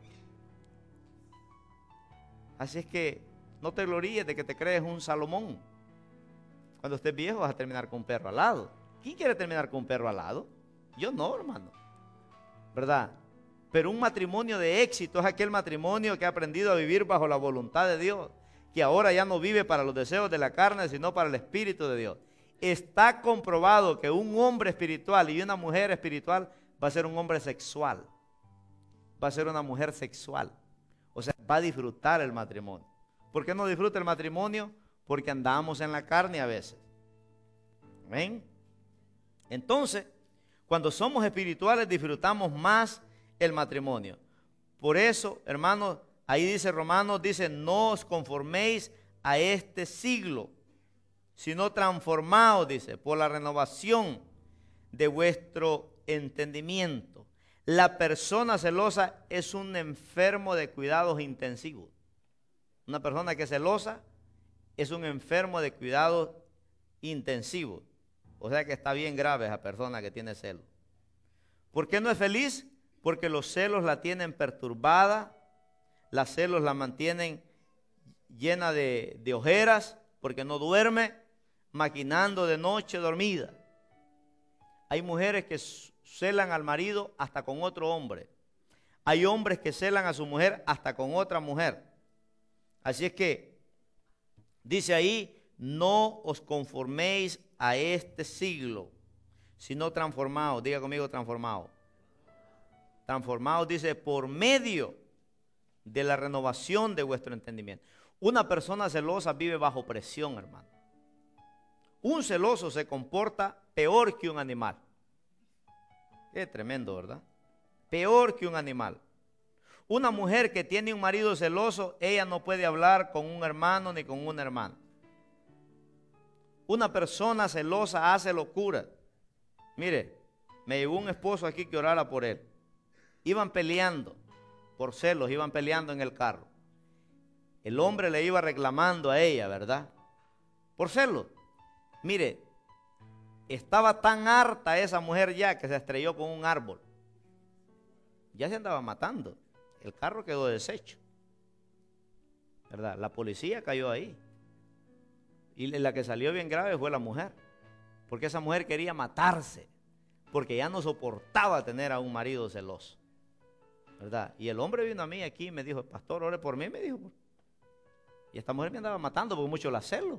Así es que no te gloríes de que te crees un Salomón. Cuando estés viejo vas a terminar con un perro al lado. ¿Quién quiere terminar con un perro al lado? Yo no, hermano. ¿Verdad? Pero un matrimonio de éxito es aquel matrimonio que ha aprendido a vivir bajo la voluntad de Dios, que ahora ya no vive para los deseos de la carne, sino para el Espíritu de Dios. Está comprobado que un hombre espiritual y una mujer espiritual va a ser un hombre sexual, va a ser una mujer sexual, o sea, va a disfrutar el matrimonio. ¿Por qué no disfruta el matrimonio? Porque andamos en la carne a veces. ¿Ven? Entonces, cuando somos espirituales disfrutamos más el matrimonio. Por eso, hermanos, ahí dice Romanos, dice, no os conforméis a este siglo, sino transformaos, dice, por la renovación de vuestro entendimiento. La persona celosa es un enfermo de cuidados intensivos. Una persona que es celosa es un enfermo de cuidados intensivos. O sea que está bien grave esa persona que tiene celos. ¿Por qué no es feliz? Porque los celos la tienen perturbada, los celos la mantienen llena de, de ojeras, porque no duerme, maquinando de noche dormida. Hay mujeres que celan al marido hasta con otro hombre. Hay hombres que celan a su mujer hasta con otra mujer. Así es que, dice ahí, no os conforméis a este siglo, sino transformaos. Diga conmigo, transformaos. transformados, dice, por medio de la renovación de vuestro entendimiento. Una persona celosa vive bajo presión, hermano. Un celoso se comporta peor que un animal. Qué tremendo, ¿verdad? Peor que un animal. Una mujer que tiene un marido celoso, ella no puede hablar con un hermano ni con una hermana. Una persona celosa hace locura. Mire, me llegó un esposo aquí que orara por él. Iban peleando por celos, iban peleando en el carro. El hombre le iba reclamando a ella, ¿verdad? Por celos. Mire, estaba tan harta esa mujer ya que se estrelló con un árbol. Ya se andaba matando. El carro quedó deshecho, ¿verdad? La policía cayó ahí. Y la que salió bien grave fue la mujer. Porque esa mujer quería matarse. Porque ya no soportaba tener a un marido celoso, ¿verdad? Y el hombre vino a mí aquí y me dijo, pastor, ore por mí, me dijo. Y esta mujer me andaba matando porque mucho la celo.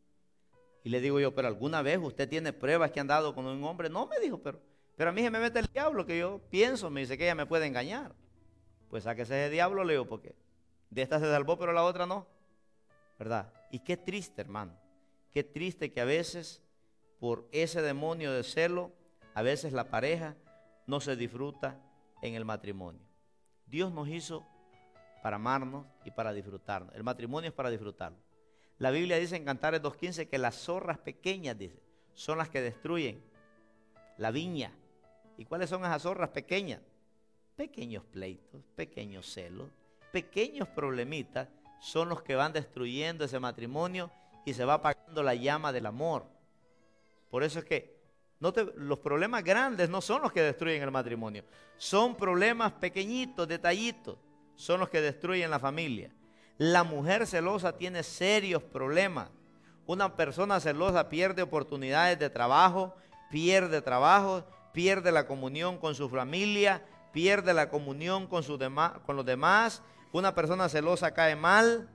Y le digo yo, pero ¿alguna vez usted tiene pruebas que ha andado con un hombre? No, me dijo, pero, pero a mí se me mete el diablo que yo pienso, me dice que ella me puede engañar. Pues sáquese ese diablo, le digo, porque de esta se salvó, pero la otra no, ¿verdad? Y qué triste, hermano, qué triste que a veces por ese demonio de celo, a veces la pareja no se disfruta en el matrimonio. Dios nos hizo para amarnos y para disfrutarnos. El matrimonio es para disfrutarlo. La Biblia dice en Cantares dos quince que las zorras pequeñas, dice, son las que destruyen la viña. ¿Y cuáles son esas zorras pequeñas? Pequeños pleitos, pequeños celos, pequeños problemitas son los que van destruyendo ese matrimonio y se va apagando la llama del amor. Por eso es que no te, los problemas grandes no son los que destruyen el matrimonio, son problemas pequeñitos, detallitos, son los que destruyen la familia. La mujer celosa tiene serios problemas. Una persona celosa pierde oportunidades de trabajo, pierde trabajo, pierde la comunión con su familia, pierde la comunión con, su dema, con los demás. Una persona celosa cae mal.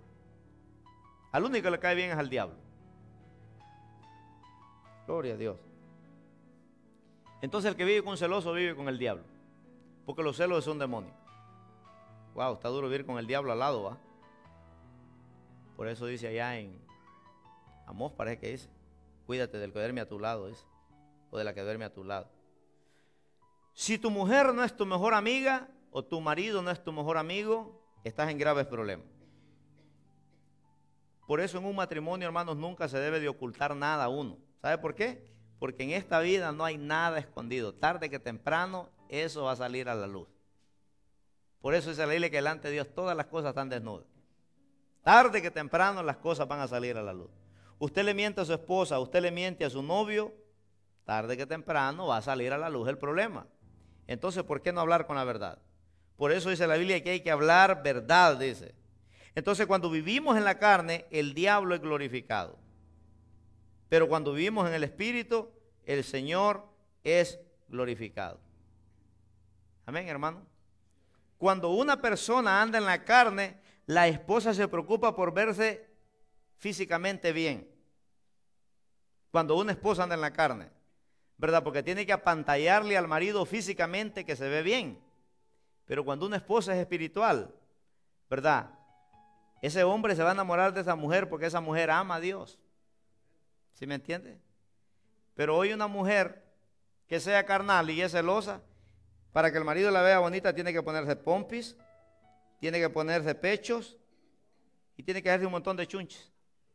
Al único que le cae bien es al diablo. Gloria a Dios. Entonces el que vive con un celoso vive con el diablo, porque los celos son demonios. Wow, está duro vivir con el diablo al lado, ¿va? Por eso dice allá en Amós, parece que dice, cuídate del que duerme a tu lado, dice, o de la que duerme a tu lado. Si tu mujer no es tu mejor amiga, o tu marido no es tu mejor amigo, estás en graves problemas. Por eso en un matrimonio, hermanos, nunca se debe de ocultar nada a uno. ¿Sabe por qué? Porque en esta vida no hay nada escondido. Tarde que temprano, eso va a salir a la luz. Por eso dice la Biblia que delante de Dios todas las cosas están desnudas. Tarde que temprano las cosas van a salir a la luz. Usted le miente a su esposa, usted le miente a su novio, tarde que temprano va a salir a la luz el problema. Entonces, ¿por qué no hablar con la verdad? Por eso dice la Biblia que hay que hablar verdad, dice. Entonces, cuando vivimos en la carne, el diablo es glorificado. Pero cuando vivimos en el Espíritu, el Señor es glorificado. Amén, hermano. Cuando una persona anda en la carne, la esposa se preocupa por verse físicamente bien. Cuando una esposa anda en la carne, ¿verdad? Porque tiene que apantallarle al marido físicamente que se ve bien. Pero cuando una esposa es espiritual, ¿verdad? Ese hombre se va a enamorar de esa mujer porque esa mujer ama a Dios. ¿Sí me entiende? Pero hoy una mujer que sea carnal y es celosa, para que el marido la vea bonita tiene que ponerse pompis, tiene que ponerse pechos y tiene que hacerse un montón de chunches.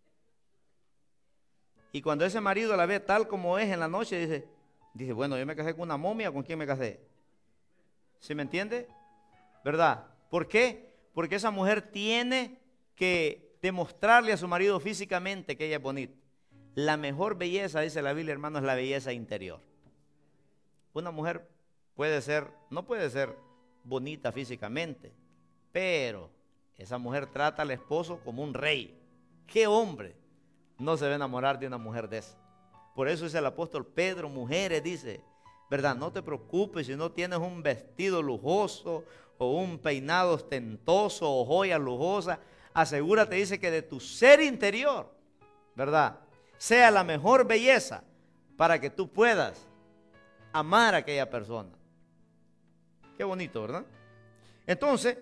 Y cuando ese marido la ve tal como es en la noche, dice, dice, bueno, yo me casé con una momia, ¿con quién me casé? ¿Sí me entiende? ¿Verdad? ¿Por qué? Porque esa mujer tiene que demostrarle a su marido físicamente que ella es bonita. La mejor belleza, dice la Biblia, hermano, es la belleza interior. Una mujer puede ser, no puede ser bonita físicamente, pero esa mujer trata al esposo como un rey. ¿Qué hombre no se va a enamorar de una mujer de esa? Por eso dice el apóstol Pedro, mujeres, dice, ¿verdad? No te preocupes si no tienes un vestido lujoso o un peinado ostentoso o joyas lujosas. Asegúrate, dice, que de tu ser interior, ¿verdad?, sea la mejor belleza para que tú puedas amar a aquella persona. Qué bonito, ¿verdad? Entonces,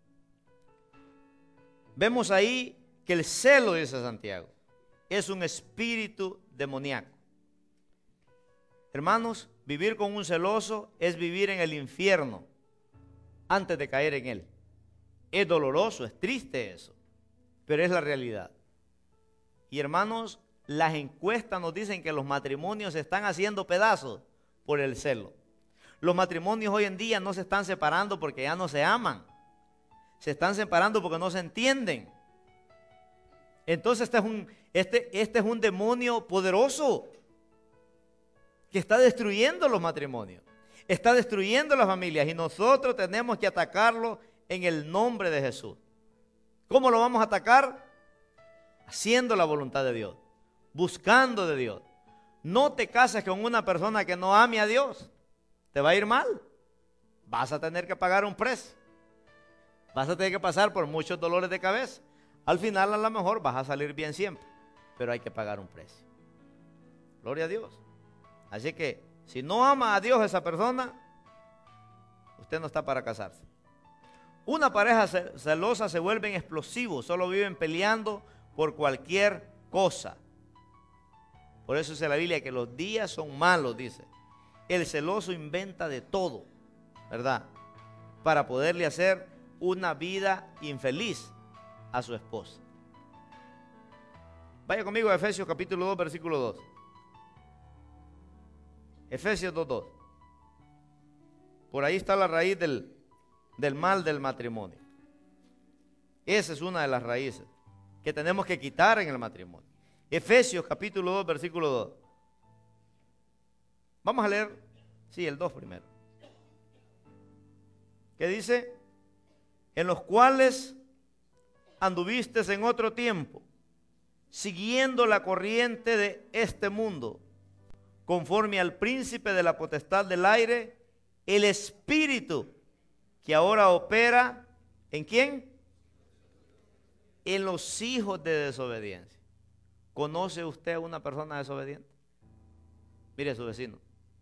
vemos ahí que el celo, dice Santiago, es un espíritu demoníaco. Hermanos, vivir con un celoso es vivir en el infierno antes de caer en él. Es doloroso, es triste eso, pero es la realidad. Y hermanos, las encuestas nos dicen que los matrimonios se están haciendo pedazos por el celo. Los matrimonios hoy en día no se están separando porque ya no se aman. Se están separando porque no se entienden. Entonces este es un, este, este es un demonio poderoso que está destruyendo los matrimonios. Está destruyendo las familias y nosotros tenemos que atacarlo en el nombre de Jesús. ¿Cómo lo vamos a atacar? Haciendo la voluntad de Dios, buscando de Dios. No te cases con una persona que no ame a Dios. Te va a ir mal. Vas a tener que pagar un precio. Vas a tener que pasar por muchos dolores de cabeza. Al final a lo mejor vas a salir bien siempre, pero hay que pagar un precio. Gloria a Dios. Así que si no ama a Dios esa persona, usted no está para casarse. Una pareja celosa se vuelven explosivos, solo viven peleando por cualquier cosa. Por eso dice la Biblia que los días son malos, dice. El celoso inventa de todo, ¿verdad? Para poderle hacer una vida infeliz a su esposa. Vaya conmigo a Efesios capítulo dos, versículo dos. Efesios dos, dos. Por ahí está la raíz del, del mal del matrimonio. Esa es una de las raíces que tenemos que quitar en el matrimonio. Efesios capítulo dos, versículo dos. Vamos a leer, sí, el dos primero. ¿Qué dice? En los cuales anduviste en otro tiempo, siguiendo la corriente de este mundo, conforme al príncipe de la potestad del aire, el espíritu que ahora opera, ¿en quién? En los hijos de desobediencia. ¿Conoce usted a una persona desobediente? Mire a su vecino.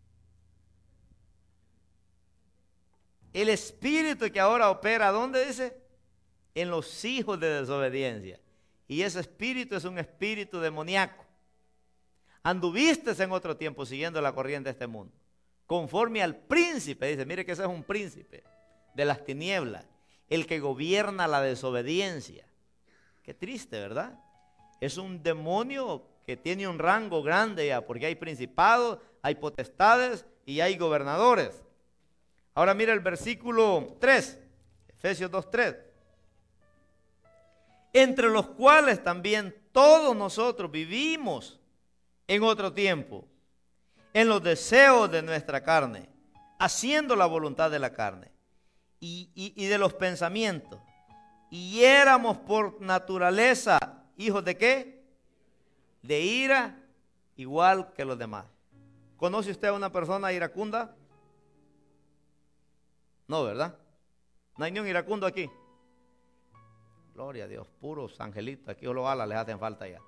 El espíritu que ahora opera, ¿dónde dice? En los hijos de desobediencia. Y ese espíritu es un espíritu demoníaco. Anduviste en otro tiempo siguiendo la corriente de este mundo, conforme al príncipe, dice, mire que ese es un príncipe de las tinieblas, el que gobierna la desobediencia. Qué triste, ¿verdad? Es un demonio que tiene un rango grande ya, porque hay principados, hay potestades y hay gobernadores. Ahora mira el versículo tres, Efesios dos, tres. Entre los cuales también todos nosotros vivimos en otro tiempo, en los deseos de nuestra carne, haciendo la voluntad de la carne y, y, y de los pensamientos. Y éramos por naturaleza hijos de ¿qué? De ira, igual que los demás. ¿Conoce usted a una persona iracunda? No, ¿verdad? No hay ni un iracundo aquí. Gloria a Dios, puros angelitos. Aquí los alas les hacen falta ya.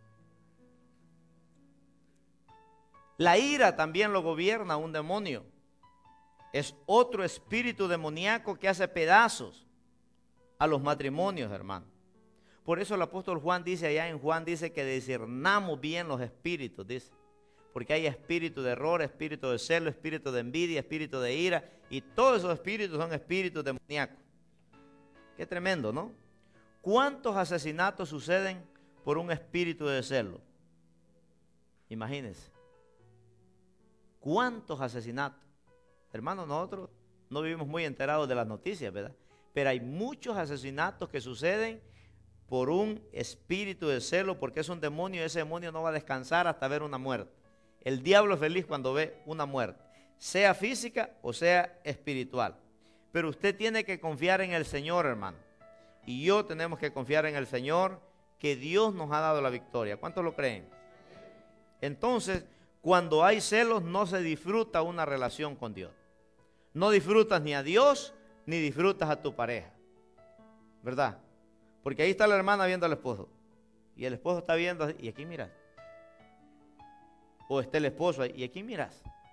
La ira también lo gobierna un demonio. Es otro espíritu demoníaco que hace pedazos a los matrimonios, hermano. Por eso el apóstol Juan dice allá en Juan, dice que discernamos bien los espíritus, dice. Porque hay espíritu de error, espíritu de celo, espíritu de envidia, espíritu de ira. Y todos esos espíritus son espíritus demoníacos. Qué tremendo, ¿no? ¿Cuántos asesinatos suceden por un espíritu de celo? Imagínense. ¿Cuántos asesinatos? Hermanos, nosotros no vivimos muy enterados de las noticias, ¿verdad? Pero hay muchos asesinatos que suceden por un espíritu de celo, porque es un demonio y ese demonio no va a descansar hasta ver una muerte. El diablo es feliz cuando ve una muerte, sea física o sea espiritual. Pero usted tiene que confiar en el Señor, hermano. Y yo tenemos que confiar en el Señor, que Dios nos ha dado la victoria. ¿Cuántos lo creen? Entonces, cuando hay celos, no se disfruta una relación con Dios. No disfrutas ni a Dios, ni disfrutas a tu pareja. ¿Verdad? Porque ahí está la hermana viendo al esposo. Y el esposo está viendo, y aquí miras. O está el esposo, y aquí miras.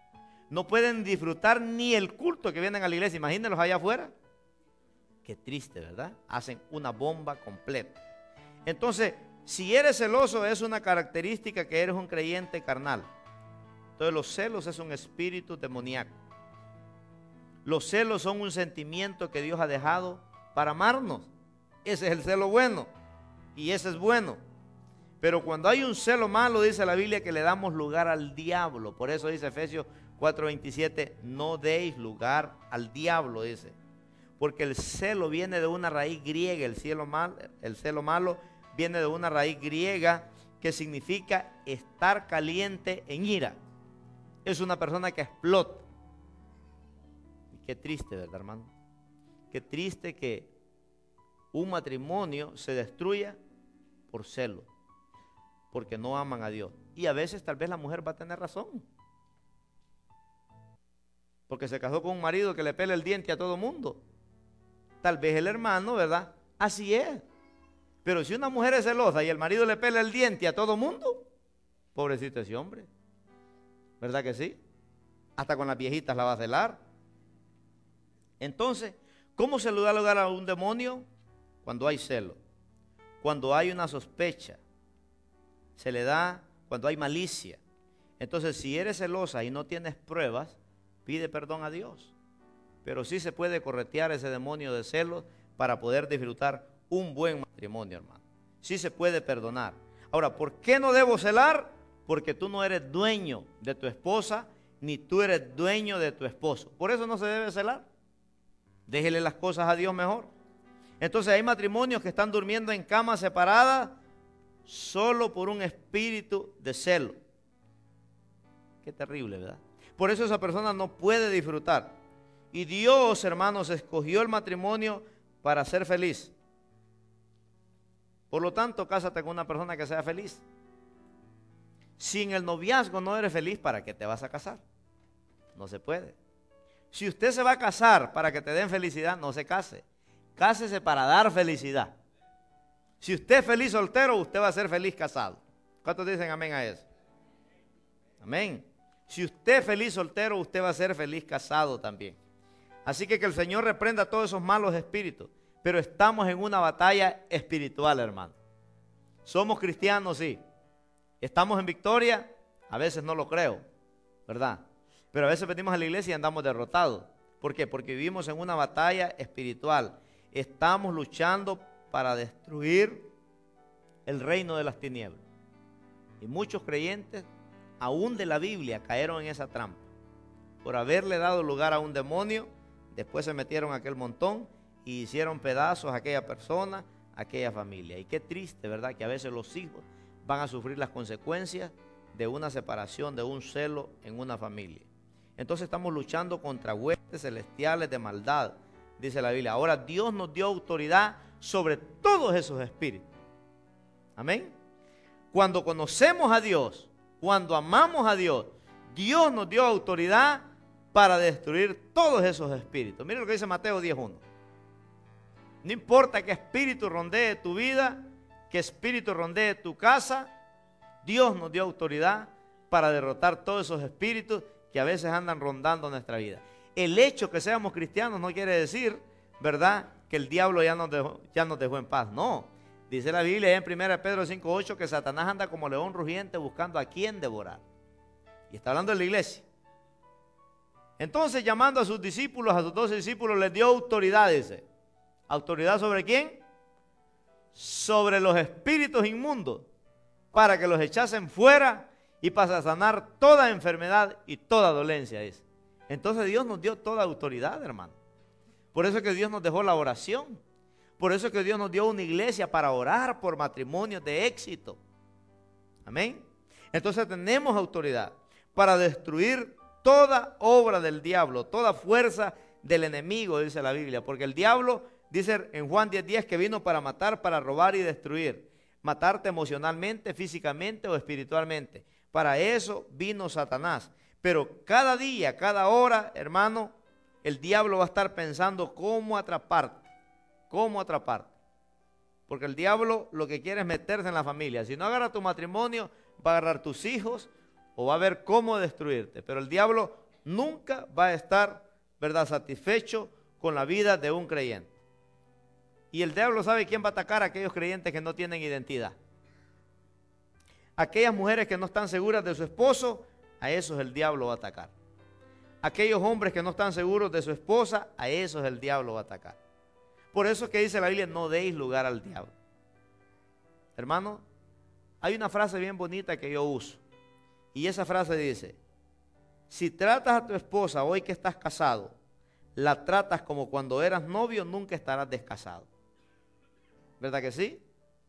no pueden disfrutar ni el culto que vienen a la iglesia. Imagínenlos allá afuera. Qué triste, ¿verdad? Hacen una bomba completa. Entonces, si eres celoso, es una característica que eres un creyente carnal. Entonces, los celos es un espíritu demoníaco. Los celos son un sentimiento que Dios ha dejado para amarnos. Ese es el celo bueno. Y ese es bueno. Pero cuando hay un celo malo, dice la Biblia que le damos lugar al diablo. Por eso dice Efesios cuatro veintisiete, no deis lugar al diablo, dice. Porque el celo viene de una raíz griega, el, cielo mal, el celo malo viene de una raíz griega que significa estar caliente en ira. Es una persona que explota. Y qué triste, ¿verdad, hermano? Qué triste que un matrimonio se destruya por celo, porque no aman a Dios. Y a veces tal vez la mujer va a tener razón, porque se casó con un marido que le pela el diente a todo mundo. Tal vez el hermano, ¿verdad? Así es. Pero si una mujer es celosa y el marido le pela el diente a todo mundo, pobrecito ese hombre. ¿Verdad que sí? Hasta con las viejitas la va a celar. Entonces, ¿cómo se le da lugar a un demonio? Cuando hay celo, cuando hay una sospecha, se le da cuando hay malicia. Entonces, si eres celosa y no tienes pruebas, pide perdón a Dios. Pero sí se puede corretear ese demonio de celos para poder disfrutar un buen matrimonio, hermano. Sí se puede perdonar. Ahora, ¿por qué no debo celar? Porque tú no eres dueño de tu esposa, ni tú eres dueño de tu esposo. Por eso no se debe celar. Déjele las cosas a Dios mejor. Entonces hay matrimonios que están durmiendo en camas separadas solo por un espíritu de celo. Qué terrible, ¿verdad? Por eso esa persona no puede disfrutar. Y Dios, hermanos, escogió el matrimonio para ser feliz. Por lo tanto, cásate con una persona que sea feliz. Si en el noviazgo no eres feliz, ¿para qué te vas a casar? No se puede. Si usted se va a casar para que te den felicidad, no se case. Cásese para dar felicidad. Si usted es feliz soltero, usted va a ser feliz casado. ¿Cuántos dicen amén a eso? Amén. Si usted es feliz soltero, usted va a ser feliz casado también. Así que que el Señor reprenda todos esos malos espíritus. Pero estamos en una batalla espiritual, hermano. Somos cristianos, sí. ¿Estamos en victoria? A veces no lo creo, ¿verdad? Pero a veces venimos a la iglesia y andamos derrotados. ¿Por qué? Porque vivimos en una batalla espiritual. Estamos luchando para destruir el reino de las tinieblas. Y muchos creyentes, aún de la Biblia, cayeron en esa trampa. Por haberle dado lugar a un demonio, después se metieron a aquel montón y hicieron pedazos a aquella persona, a aquella familia. Y qué triste, ¿verdad? Que a veces los hijos van a sufrir las consecuencias de una separación, de un celo en una familia. Entonces estamos luchando contra huestes celestiales de maldad, dice la Biblia. Ahora Dios nos dio autoridad sobre todos esos espíritus. Amén. Cuando conocemos a Dios, cuando amamos a Dios, Dios nos dio autoridad para destruir todos esos espíritus. Mira lo que dice Mateo diez uno. No importa qué espíritu rondee tu vida, qué espíritu rondee tu casa, Dios nos dio autoridad para derrotar todos esos espíritus que a veces andan rondando nuestra vida. El hecho que seamos cristianos no quiere decir, ¿verdad?, que el diablo ya nos dejó, ya nos dejó en paz. No, dice la Biblia en primera de Pedro cinco ocho que Satanás anda como león rugiente buscando a quien devorar. Y está hablando de la iglesia. Entonces, llamando a sus discípulos, a sus doce discípulos, les dio autoridad, dice. ¿Autoridad sobre quién? Sobre los espíritus inmundos, para que los echasen fuera y para sanar toda enfermedad y toda dolencia, dice. Entonces Dios nos dio toda autoridad, hermano. Por eso es que Dios nos dejó la oración. Por eso es que Dios nos dio una iglesia para orar por matrimonios de éxito. Amén. Entonces tenemos autoridad para destruir toda obra del diablo, toda fuerza del enemigo, dice la Biblia. Porque el diablo, dice en Juan diez diez, que vino para matar, para robar y destruir. Matarte emocionalmente, físicamente o espiritualmente. Para eso vino Satanás. Pero cada día, cada hora, hermano, el diablo va a estar pensando cómo atraparte, cómo atraparte. Porque el diablo lo que quiere es meterse en la familia. Si no agarra tu matrimonio, va a agarrar tus hijos o va a ver cómo destruirte. Pero el diablo nunca va a estar, ¿verdad?, satisfecho con la vida de un creyente. Y el diablo sabe quién va a atacar a aquellos creyentes que no tienen identidad. Aquellas mujeres que no están seguras de su esposo, a esos el diablo va a atacar. Aquellos hombres que no están seguros de su esposa, a esos el diablo va a atacar. Por eso es que dice la Biblia, no deis lugar al diablo. Hermano, hay una frase bien bonita que yo uso. Y esa frase dice, si tratas a tu esposa hoy que estás casado, la tratas como cuando eras novio, nunca estarás descasado. ¿Verdad que sí?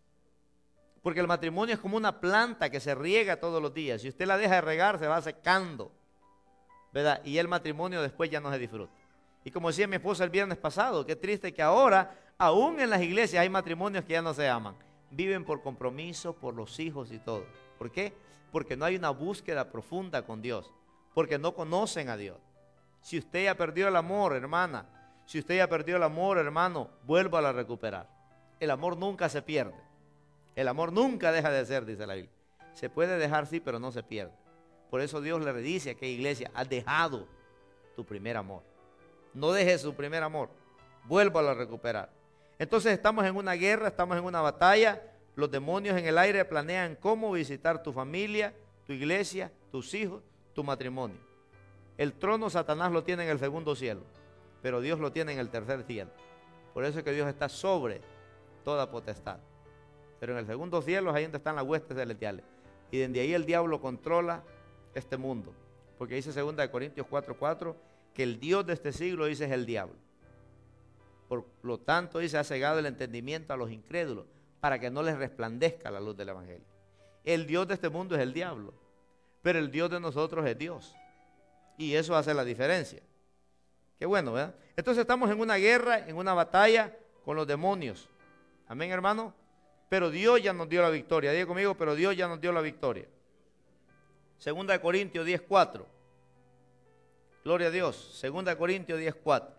Porque el matrimonio es como una planta que se riega todos los días. Si usted la deja de regar, se va secando, ¿verdad? Y el matrimonio después ya no se disfruta. Y como decía mi esposa el viernes pasado, qué triste que ahora, aún en las iglesias, hay matrimonios que ya no se aman. Viven por compromiso, por los hijos y todo. ¿Por qué? Porque no hay una búsqueda profunda con Dios. Porque no conocen a Dios. Si usted ya perdió el amor, hermana, si usted ya perdió el amor, hermano, vuélvala a recuperar. El amor nunca se pierde. El amor nunca deja de ser, dice la Biblia. Se puede dejar, sí, pero no se pierde. Por eso Dios le dice a aquella iglesia, has dejado tu primer amor. No dejes su primer amor, vuélvalo a recuperar. Entonces estamos en una guerra, estamos en una batalla. Los demonios en el aire planean cómo visitar tu familia, tu iglesia, tus hijos, tu matrimonio. El trono Satanás lo tiene en el segundo cielo, pero Dios lo tiene en el tercer cielo. Por eso es que Dios está sobre toda potestad. Pero en el segundo cielo es ahí donde están las huestes celestiales. Y desde ahí el diablo controla este mundo. Porque dice segunda de Corintios cuatro cuatro que el Dios de este siglo, dice, es el diablo. Por lo tanto, dice, ha cegado el entendimiento a los incrédulos para que no les resplandezca la luz del evangelio. El Dios de este mundo es el diablo, pero el Dios de nosotros es Dios. Y eso hace la diferencia. Qué bueno, ¿verdad? Entonces estamos en una guerra, en una batalla con los demonios. Amén, hermano. Pero Dios ya nos dio la victoria. Diga conmigo, pero Dios ya nos dio la victoria. Segunda de Corintios diez cuatro. Gloria a Dios. Segunda de Corintios diez cuatro.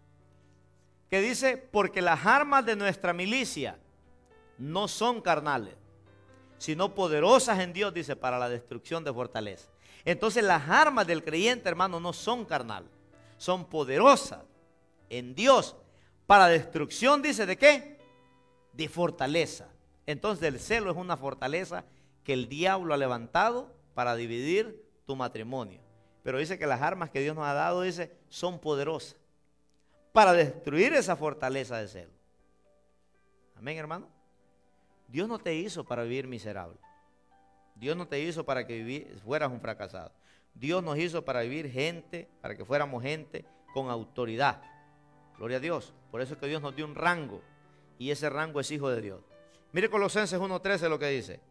Que dice, porque las armas de nuestra milicia no son carnales, sino poderosas en Dios, dice, para la destrucción de fortaleza. Entonces las armas del creyente, hermano, no son carnales, son poderosas en Dios para destrucción, dice, ¿de qué? De fortaleza. Entonces el celo es una fortaleza que el diablo ha levantado para dividir tu matrimonio. Pero dice que las armas que Dios nos ha dado, dice, son poderosas para destruir esa fortaleza de celo. Amén, hermano. Dios no te hizo para vivir miserable. Dios no te hizo para que viví, fueras un fracasado. Dios nos hizo para vivir gente, para que fuéramos gente con autoridad. Gloria a Dios. Por eso es que Dios nos dio un rango. Y ese rango es hijo de Dios. Mire Colosenses uno trece lo que dice.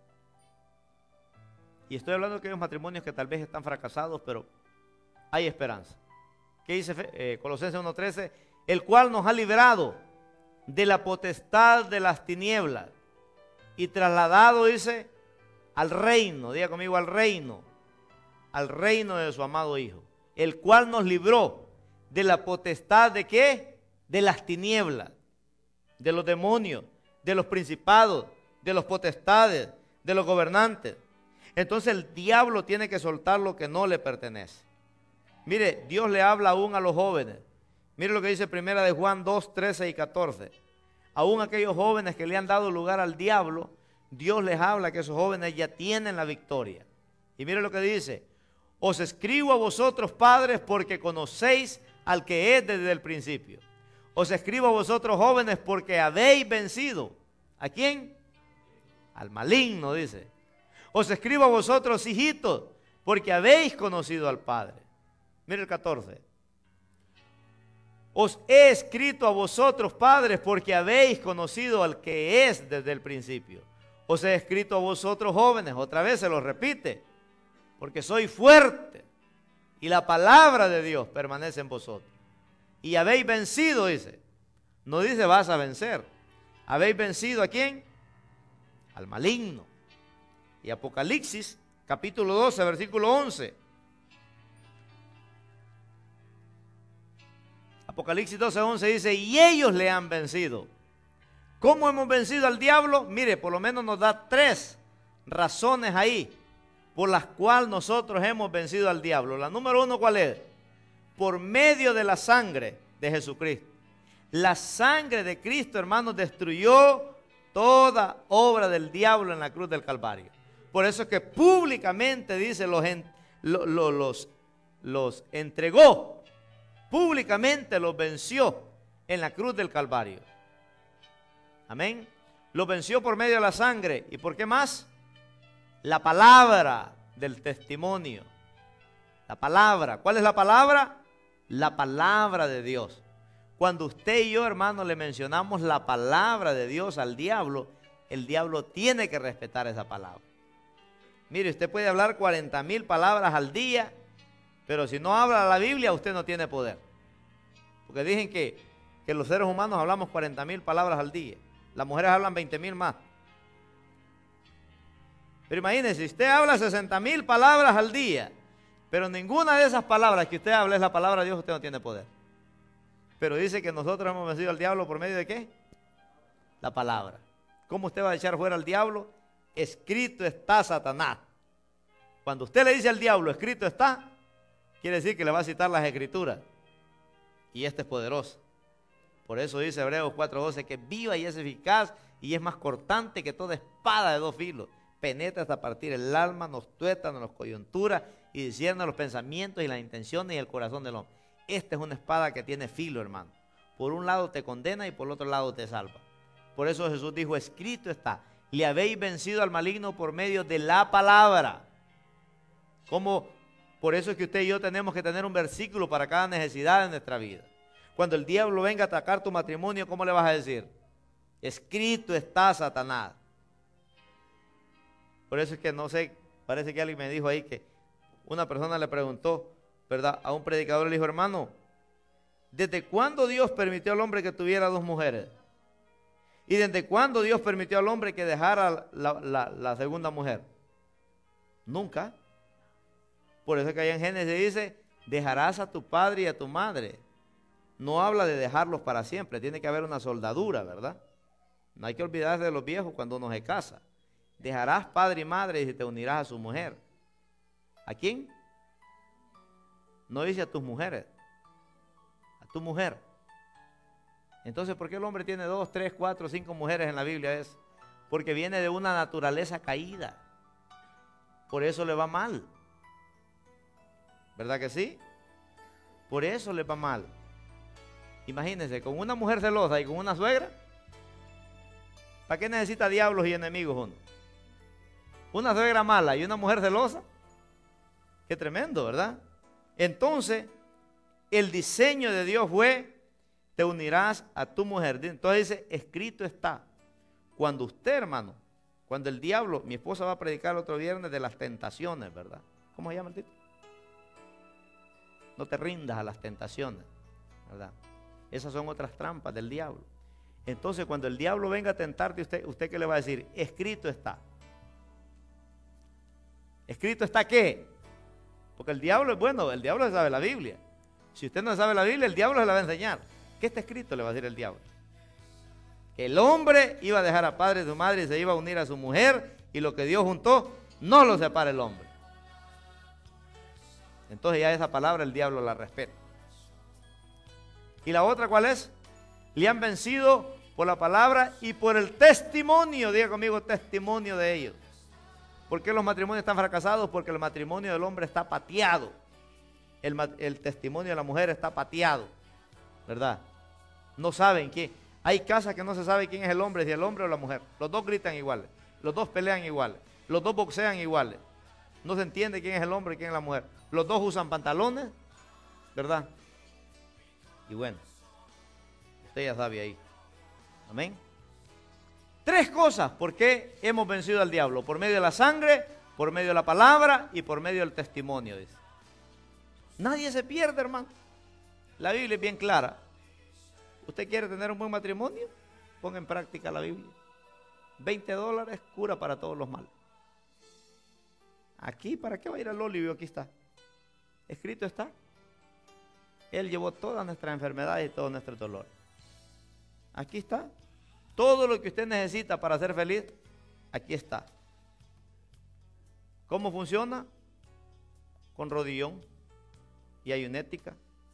Y estoy hablando de aquellos matrimonios que tal vez están fracasados, pero hay esperanza. ¿Qué dice eh, Colosenses uno trece? El cual nos ha librado de la potestad de las tinieblas y trasladado, dice, al reino, diga conmigo, al reino, al reino de su amado Hijo. El cual nos libró de la potestad de ¿qué? De las tinieblas, de los demonios, de los principados, de los potestades, de los gobernantes. Entonces el diablo tiene que soltar lo que no le pertenece. Mire, Dios le habla aún a los jóvenes. Mire lo que dice primera de Juan dos, trece y catorce. Aún aquellos jóvenes que le han dado lugar al diablo, Dios les habla que esos jóvenes ya tienen la victoria. Y mire lo que dice. Os escribo a vosotros, padres, porque conocéis al que es desde el principio. Os escribo a vosotros, jóvenes, porque habéis vencido. ¿A quién? Al maligno, dice. Os escribo a vosotros, hijitos, porque habéis conocido al Padre. Mire el catorce. Os he escrito a vosotros, padres, porque habéis conocido al que es desde el principio. Os he escrito a vosotros, jóvenes, otra vez se lo repite, porque soy fuerte y la palabra de Dios permanece en vosotros. Y habéis vencido, dice. No dice vas a vencer. ¿Habéis vencido a quién? Al maligno. Y Apocalipsis, capítulo doce, versículo once. Apocalipsis doce, once dice, y ellos le han vencido. ¿Cómo hemos vencido al diablo? Mire, por lo menos nos da tres razones ahí por las cuales nosotros hemos vencido al diablo. La número uno, ¿cuál es? Por medio de la sangre de Jesucristo. La sangre de Cristo, hermanos, destruyó toda obra del diablo en la cruz del Calvario. Por eso es que públicamente, dice, los, los, los, los entregó, públicamente los venció en la cruz del Calvario. Amén. Los venció por medio de la sangre. ¿Y por qué más? La palabra del testimonio. La palabra. ¿Cuál es la palabra? La palabra de Dios. Cuando usted y yo, hermano, le mencionamos la palabra de Dios al diablo, el diablo tiene que respetar esa palabra. Mire, usted puede hablar cuarenta mil palabras al día, pero si no habla la Biblia, usted no tiene poder. Porque dicen que, que los seres humanos hablamos cuarenta mil palabras al día. Las mujeres hablan veinte mil más. Pero imagínese, si usted habla sesenta mil palabras al día, pero ninguna de esas palabras que usted habla es la palabra de Dios, usted no tiene poder. Pero dice que nosotros hemos vencido al diablo por medio de ¿qué? La palabra. ¿Cómo usted va a echar fuera al diablo? Escrito está, Satanás. Cuando usted le dice al diablo, escrito está, quiere decir que le va a citar las escrituras. Y este es poderoso. Por eso dice Hebreos cuatro doce que es viva y es eficaz y es más cortante que toda espada de dos filos. Penetra hasta partir el alma, nos tueta, nos coyuntura y discierne los pensamientos y las intenciones y el corazón del hombre. Esta es una espada que tiene filo, hermano. Por un lado te condena y por el otro lado te salva. Por eso Jesús dijo, escrito está, le habéis vencido al maligno por medio de la palabra. Como por eso es que usted y yo tenemos que tener un versículo para cada necesidad de nuestra vida. Cuando el diablo venga a atacar tu matrimonio, ¿cómo le vas a decir? Escrito está, Satanás. Por eso es que no sé, parece que alguien me dijo ahí que una persona le preguntó, ¿verdad? A un predicador le dijo, hermano, ¿desde cuándo Dios permitió al hombre que tuviera dos mujeres? ¿Y desde cuándo Dios permitió al hombre que dejara la, la, la segunda mujer? Nunca. Por eso es que allá en Génesis dice, dejarás a tu padre y a tu madre. No habla de dejarlos para siempre, tiene que haber una soldadura, ¿verdad? No hay que olvidarse de los viejos cuando uno se casa. Dejarás padre y madre y te unirás a su mujer. ¿A quién? No dice a tus mujeres, a tu mujer. Entonces, ¿por qué el hombre tiene dos, tres, cuatro, cinco mujeres en la Biblia? Es porque viene de una naturaleza caída. Por eso le va mal. ¿Verdad que sí? Por eso le va mal. Imagínense, con una mujer celosa y con una suegra, ¿para qué necesita diablos y enemigos uno? Una suegra mala y una mujer celosa. Qué tremendo, ¿verdad? Entonces, el diseño de Dios fue, te unirás a tu mujer. Entonces dice, escrito está. Cuando usted, hermano, cuando el diablo, mi esposa va a predicar el otro viernes de las tentaciones, ¿verdad? ¿Cómo se llama el título? No te rindas a las tentaciones, ¿verdad? Esas son otras trampas del diablo. Entonces, cuando el diablo venga a tentarte, usted, ¿usted qué le va a decir? Escrito está. ¿Escrito está qué? Porque el diablo es bueno, el diablo sabe la Biblia. Si usted no sabe la Biblia, el diablo se la va a enseñar. ¿Qué está escrito? Le va a decir el diablo. Que el hombre iba a dejar a padre y su madre y se iba a unir a su mujer, y lo que Dios juntó, no lo separa el hombre. Entonces ya esa palabra el diablo la respeta. ¿Y la otra cuál es? Le han vencido por la palabra y por el testimonio. Diga conmigo, testimonio de ellos. ¿Por qué los matrimonios están fracasados? Porque el matrimonio del hombre está pateado. El, el testimonio de la mujer está pateado. ¿Verdad? No saben quién. Hay casas que no se sabe quién es el hombre, si el hombre o la mujer. Los dos gritan iguales. Los dos pelean iguales. Los dos boxean iguales. No se entiende quién es el hombre y quién es la mujer. Los dos usan pantalones. ¿Verdad? Y bueno, usted ya sabe ahí. Amén. Tres cosas por qué hemos vencido al diablo. Por medio de la sangre, por medio de la palabra y por medio del testimonio, dice. Nadie se pierde, hermano. La Biblia es bien clara. ¿Usted quiere tener un buen matrimonio? Ponga en práctica la Biblia. veinte dólares, cura para todos los males. Aquí, ¿para qué va a ir al Olivio? Aquí está. Escrito está. Él llevó todas nuestras enfermedades y todos nuestros dolores. Aquí está. Todo lo que usted necesita para ser feliz, aquí está. ¿Cómo funciona? Con rodillón y ayunética.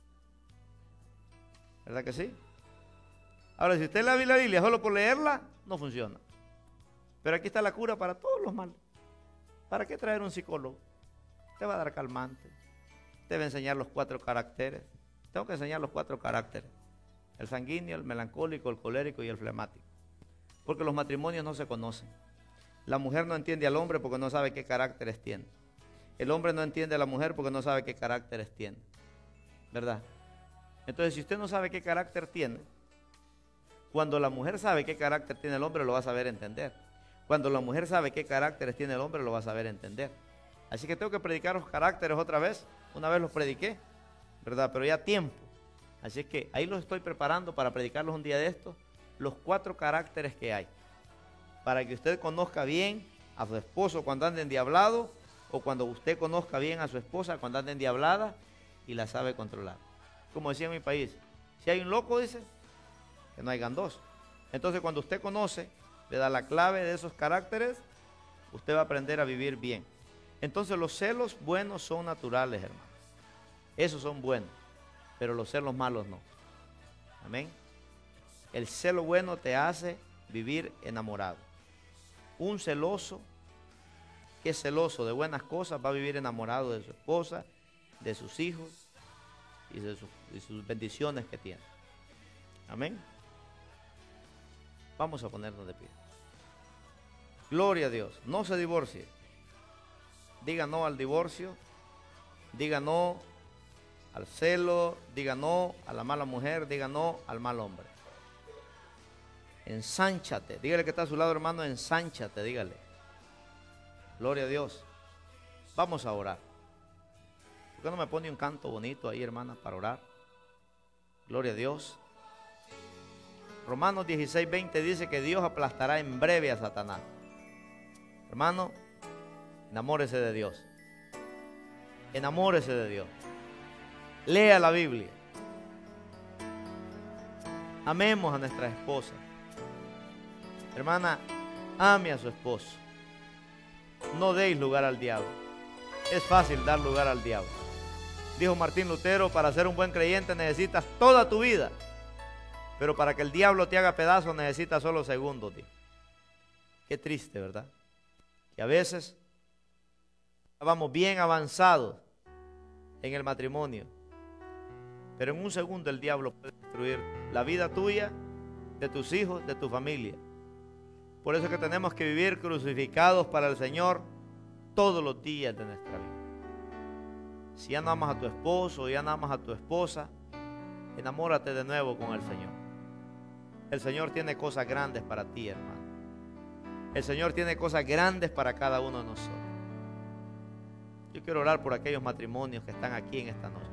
¿Verdad que sí? Ahora, si usted lee la Biblia solo por leerla, no funciona. Pero aquí está la cura para todos los males. ¿Para qué traer un psicólogo? Te va a dar calmante. Te va a enseñar los cuatro caracteres. Tengo que enseñar los cuatro caracteres. El sanguíneo, el melancólico, el colérico y el flemático. Porque los matrimonios no se conocen. La mujer no entiende al hombre porque no sabe qué caracteres tiene. El hombre no entiende a la mujer porque no sabe qué caracteres tiene. ¿Verdad? Entonces, si usted no sabe qué carácter tiene, cuando la mujer sabe qué carácter tiene el hombre, lo va a saber entender. Cuando la mujer sabe qué caracteres tiene el hombre, lo va a saber entender. Así que tengo que predicar los caracteres otra vez. Una vez los prediqué, ¿verdad? Pero ya tiempo. Así es que ahí los estoy preparando para predicarlos un día de estos, los cuatro caracteres que hay. Para que usted conozca bien a su esposo cuando anda endiablado, o cuando usted conozca bien a su esposa cuando anda endiablada y la sabe controlar. Como decía en mi país, si hay un loco, dice, que no hayan dos. Entonces, cuando usted conoce, le da la clave de esos caracteres, usted va a aprender a vivir bien. Entonces, los celos buenos son naturales, hermano. Esos son buenos, pero los celos malos no. Amén. El celo bueno te hace vivir enamorado. Un celoso que es celoso de buenas cosas va a vivir enamorado de su esposa, de sus hijos y de sus, de sus bendiciones que tiene. Amén. Vamos a ponernos de pie. Gloria a Dios. No se divorcie. Diga no al divorcio. Diga no al celo. Diga no a la mala mujer. Diga no al mal hombre. Ensánchate. Dígale que está a su lado, hermano. Ensánchate. Dígale. Gloria a Dios. Vamos a orar. ¿Por qué no me pone un canto bonito ahí, hermana, para orar? Gloria a Dios. Romanos dieciséis, veinte dice que Dios aplastará en breve a Satanás. Hermano, enamórese de Dios. Enamórese de Dios. Lea la Biblia. Amemos a nuestra esposa. Hermana, ame a su esposo. No deis lugar al diablo. Es fácil dar lugar al diablo. Dijo Martín Lutero, para ser un buen creyente necesitas toda tu vida. Pero para que el diablo te haga pedazos necesitas solo segundos, tío. Qué triste, ¿verdad? Y a veces vamos bien avanzados en el matrimonio, pero en un segundo el diablo puede destruir la vida tuya, de tus hijos, de tu familia. Por eso es que tenemos que vivir crucificados para el Señor todos los días de nuestra vida. Si ya no amas a tu esposo, ya no amas a tu esposa, enamórate de nuevo con el Señor. El Señor tiene cosas grandes para ti, hermano. El Señor tiene cosas grandes para cada uno de nosotros. Yo quiero orar por aquellos matrimonios que están aquí en esta noche.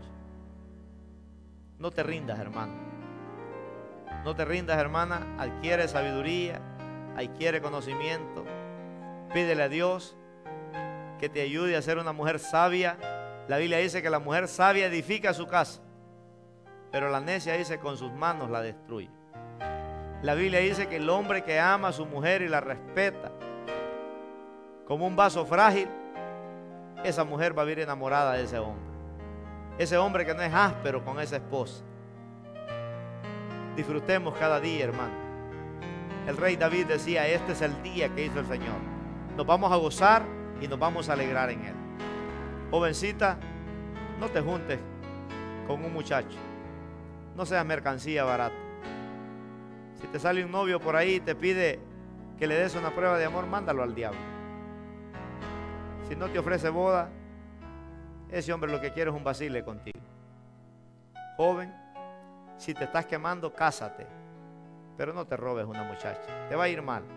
No te rindas, hermano. No te rindas, hermana. Adquiere sabiduría, adquiere conocimiento. Pídele a Dios que te ayude a ser una mujer sabia. La Biblia dice que la mujer sabia edifica su casa, pero la necia dice con sus manos la destruye. La Biblia dice que el hombre que ama a su mujer y la respeta como un vaso frágil, esa mujer va a vivir enamorada de ese hombre. Ese hombre que no es áspero con esa esposa. Disfrutemos cada día, hermano. El rey David decía, este es el día que hizo el Señor. Nos vamos a gozar y nos vamos a alegrar en él. Jovencita, no te juntes con un muchacho. No seas mercancía barata. Si te sale un novio por ahí y te pide que le des una prueba de amor, mándalo al diablo. Si no te ofrece boda, ese hombre lo que quiere es un vacile contigo. Joven, si te estás quemando, cásate, pero no te robes una muchacha, te va a ir mal.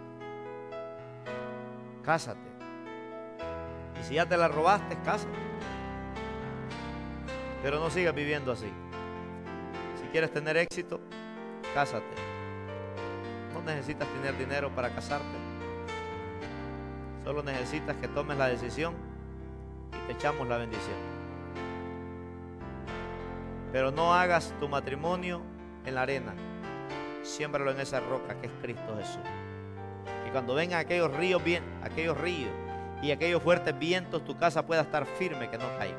Cásate. Y si ya te la robaste, cásate. Pero no sigas viviendo así. Si quieres tener éxito, cásate. No necesitas tener dinero para casarte. Solo necesitas que tomes la decisión y te echamos la bendición. Pero no hagas tu matrimonio en la arena. Siémbralo en esa roca que es Cristo Jesús. Y cuando vengan aquellos ríos bien, aquellos ríos y aquellos fuertes vientos tu casa pueda estar firme, que no caiga.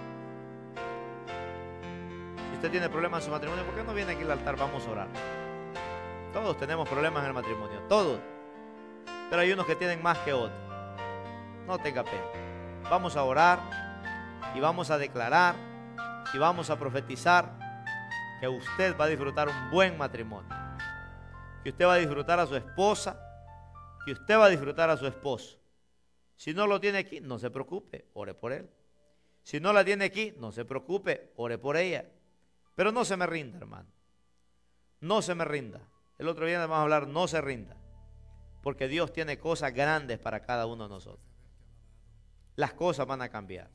Si usted tiene problemas en su matrimonio, ¿por qué no viene aquí al altar? Vamos a orar. Todos tenemos problemas en el matrimonio, todos. Pero hay unos que tienen más que otros. No tenga pena. Vamos a orar y vamos a declarar y vamos a profetizar que usted va a disfrutar un buen matrimonio, que usted va a disfrutar a su esposa, que usted va a disfrutar a su esposo. Si no lo tiene aquí, no se preocupe, ore por él. Si no la tiene aquí, no se preocupe, ore por ella. Pero no se me rinda, hermano. No se me rinda. El otro día vamos a hablar, no se rinda. Porque Dios tiene cosas grandes para cada uno de nosotros. Las cosas van a cambiar.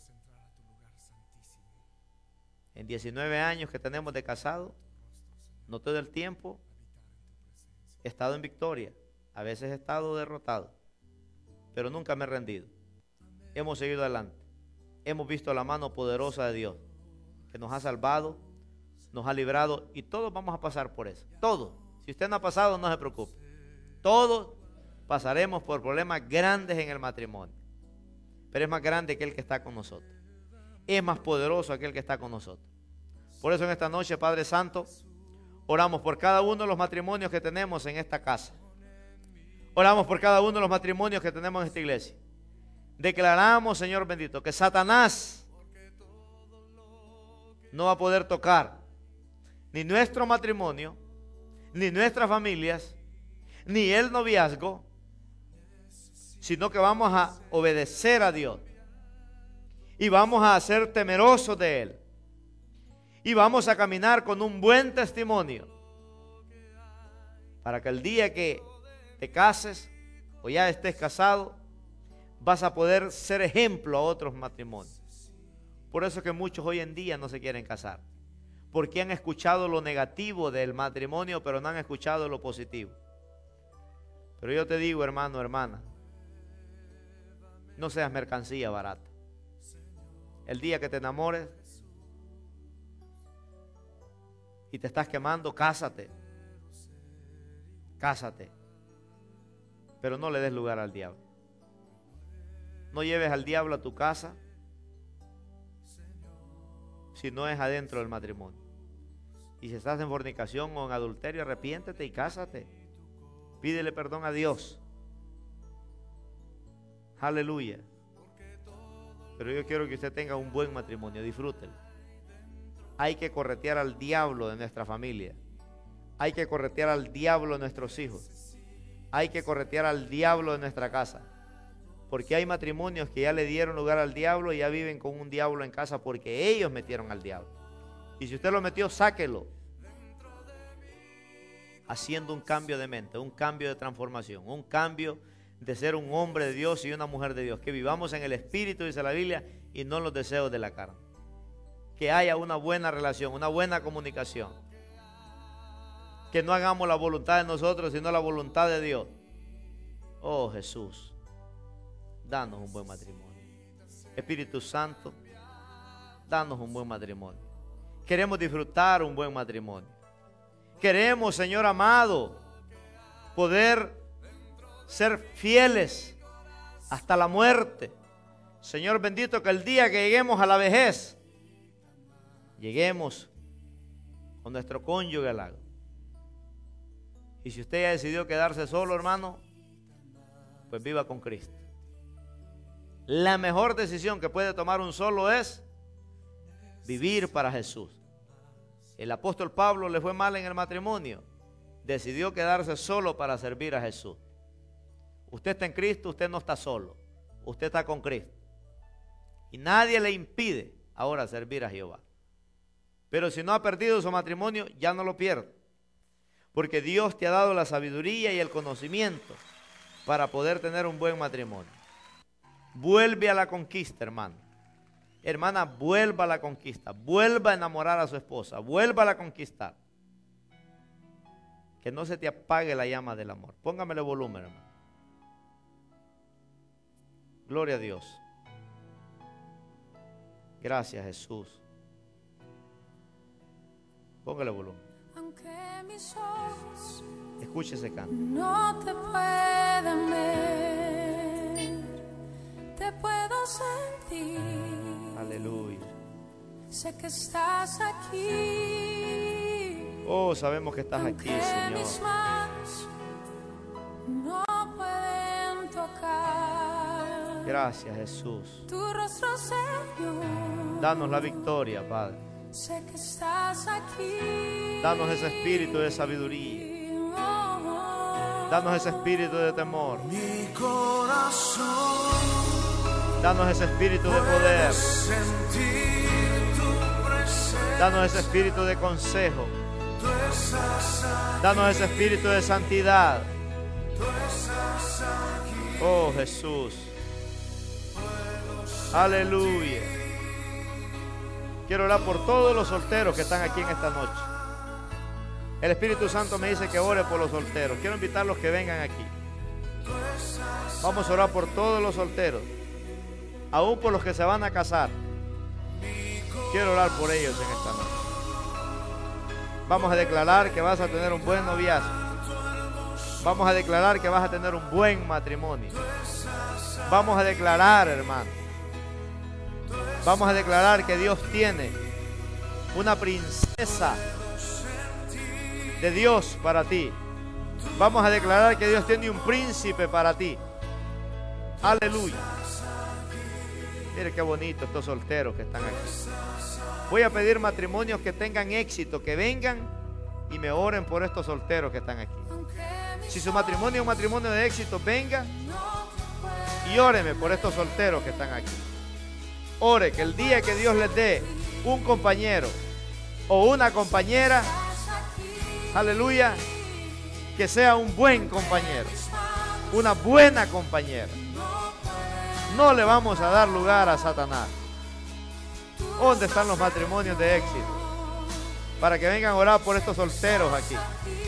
En diecinueve años que tenemos de casado, no todo el tiempo he estado en victoria. A veces he estado derrotado, pero nunca me he rendido. Hemos seguido adelante. Hemos visto la mano poderosa de Dios, que nos ha salvado, nos ha librado, y todos vamos a pasar por eso. Todos. Si usted no ha pasado, no se preocupe. Todos pasaremos por problemas grandes en el matrimonio. Pero es más grande aquel que está con nosotros. Es más poderoso aquel que está con nosotros. Por eso en esta noche, Padre Santo, oramos por cada uno de los matrimonios que tenemos en esta casa. Oramos por cada uno de los matrimonios que tenemos en esta iglesia. Declaramos, Señor bendito, que Satanás no va a poder tocar ni nuestro matrimonio, ni nuestras familias, ni el noviazgo, sino que vamos a obedecer a Dios y vamos a ser temerosos de Él y vamos a caminar con un buen testimonio para que el día que te cases o ya estés casado, vas a poder ser ejemplo a otros matrimonios. Por eso es que muchos hoy en día no se quieren casar, porque han escuchado lo negativo del matrimonio, pero no han escuchado lo positivo. Pero yo te digo, hermano, hermana, no seas mercancía barata. El día que te enamores y te estás quemando, cásate. Cásate. Pero no le des lugar al diablo. No lleves al diablo a tu casa si no es adentro del matrimonio. Y si estás en fornicación o en adulterio, arrepiéntete y cásate. Pídele perdón a Dios. Aleluya. Pero yo quiero que usted tenga un buen matrimonio, disfrútelo. Hay que corretear al diablo de nuestra familia. Hay que corretear al diablo de nuestros hijos. Hay que corretear al diablo de nuestra casa. Porque hay matrimonios que ya le dieron lugar al diablo y ya viven con un diablo en casa porque ellos metieron al diablo. Y si usted lo metió, sáquelo. Haciendo un cambio de mente, un cambio de transformación, un cambio de ser un hombre de Dios y una mujer de Dios. Que vivamos en el Espíritu, dice la Biblia, y no en los deseos de la carne. Que haya una buena relación, una buena comunicación. Que no hagamos la voluntad de nosotros, sino la voluntad de Dios. Oh Jesús, danos un buen matrimonio. Espíritu Santo, danos un buen matrimonio. Queremos disfrutar un buen matrimonio. Queremos, Señor amado, poder ser fieles hasta la muerte. Señor bendito, que el día que lleguemos a la vejez, lleguemos con nuestro cónyuge al lado. Y si usted ya decidió quedarse solo, hermano, pues viva con Cristo. La mejor decisión que puede tomar un solo es vivir para Jesús. El apóstol Pablo le fue mal en el matrimonio. Decidió quedarse solo para servir a Jesús. Usted está en Cristo, usted no está solo. Usted está con Cristo. Y nadie le impide ahora servir a Jehová. Pero si no ha perdido su matrimonio, ya no lo pierde. Porque Dios te ha dado la sabiduría y el conocimiento para poder tener un buen matrimonio. Vuelve a la conquista, hermano. Hermana, vuelva a la conquista. Vuelva a enamorar a su esposa. Vuelva a la conquistar. Que no se te apague la llama del amor. Póngamele volumen, hermano. Gloria a Dios. Gracias, Jesús. Póngale volumen. Aunque mis ojos Escuche ese canto. no te puedan ver, te Sé que estás aquí. Oh, sabemos que estás aquí, Aunque Señor. mis manos no pueden tocar Gracias, Jesús. tu rostro, Señor. Danos la victoria, Padre. Sé que estás aquí. Danos ese espíritu de sabiduría. Danos ese espíritu de temor. Mi corazón Danos ese espíritu de poder. sentir tu presencia. Danos ese espíritu de consejo. Tú estás aquí, Danos ese espíritu de santidad. tú estás aquí. Oh, Jesús. Aleluya. Quiero orar por todos los solteros que están aquí en esta noche. El Espíritu Santo me dice que ore por los solteros. Quiero invitarlos que vengan aquí. Vamos a orar por todos los solteros, aún por los que se van a casar. Quiero orar por ellos en esta noche. Vamos a declarar que vas a tener un buen noviazgo. Vamos a declarar que vas a tener un buen matrimonio. Vamos a declarar, hermano. Vamos a declarar que Dios tiene una princesa de Dios para ti. Vamos a declarar que Dios tiene un príncipe para ti. Aleluya. Mire qué bonito estos solteros que están aquí. Voy a pedir matrimonios que tengan éxito, que vengan y me oren por estos solteros que están aquí. Si su matrimonio es un matrimonio de éxito, venga y óreme por estos solteros que están aquí. Ore que el día que Dios les dé un compañero o una compañera, aleluya, que sea un buen compañero, una buena compañera. No le vamos a dar lugar a Satanás. ¿Dónde están los matrimonios de éxito? Para que vengan a orar por estos solteros aquí.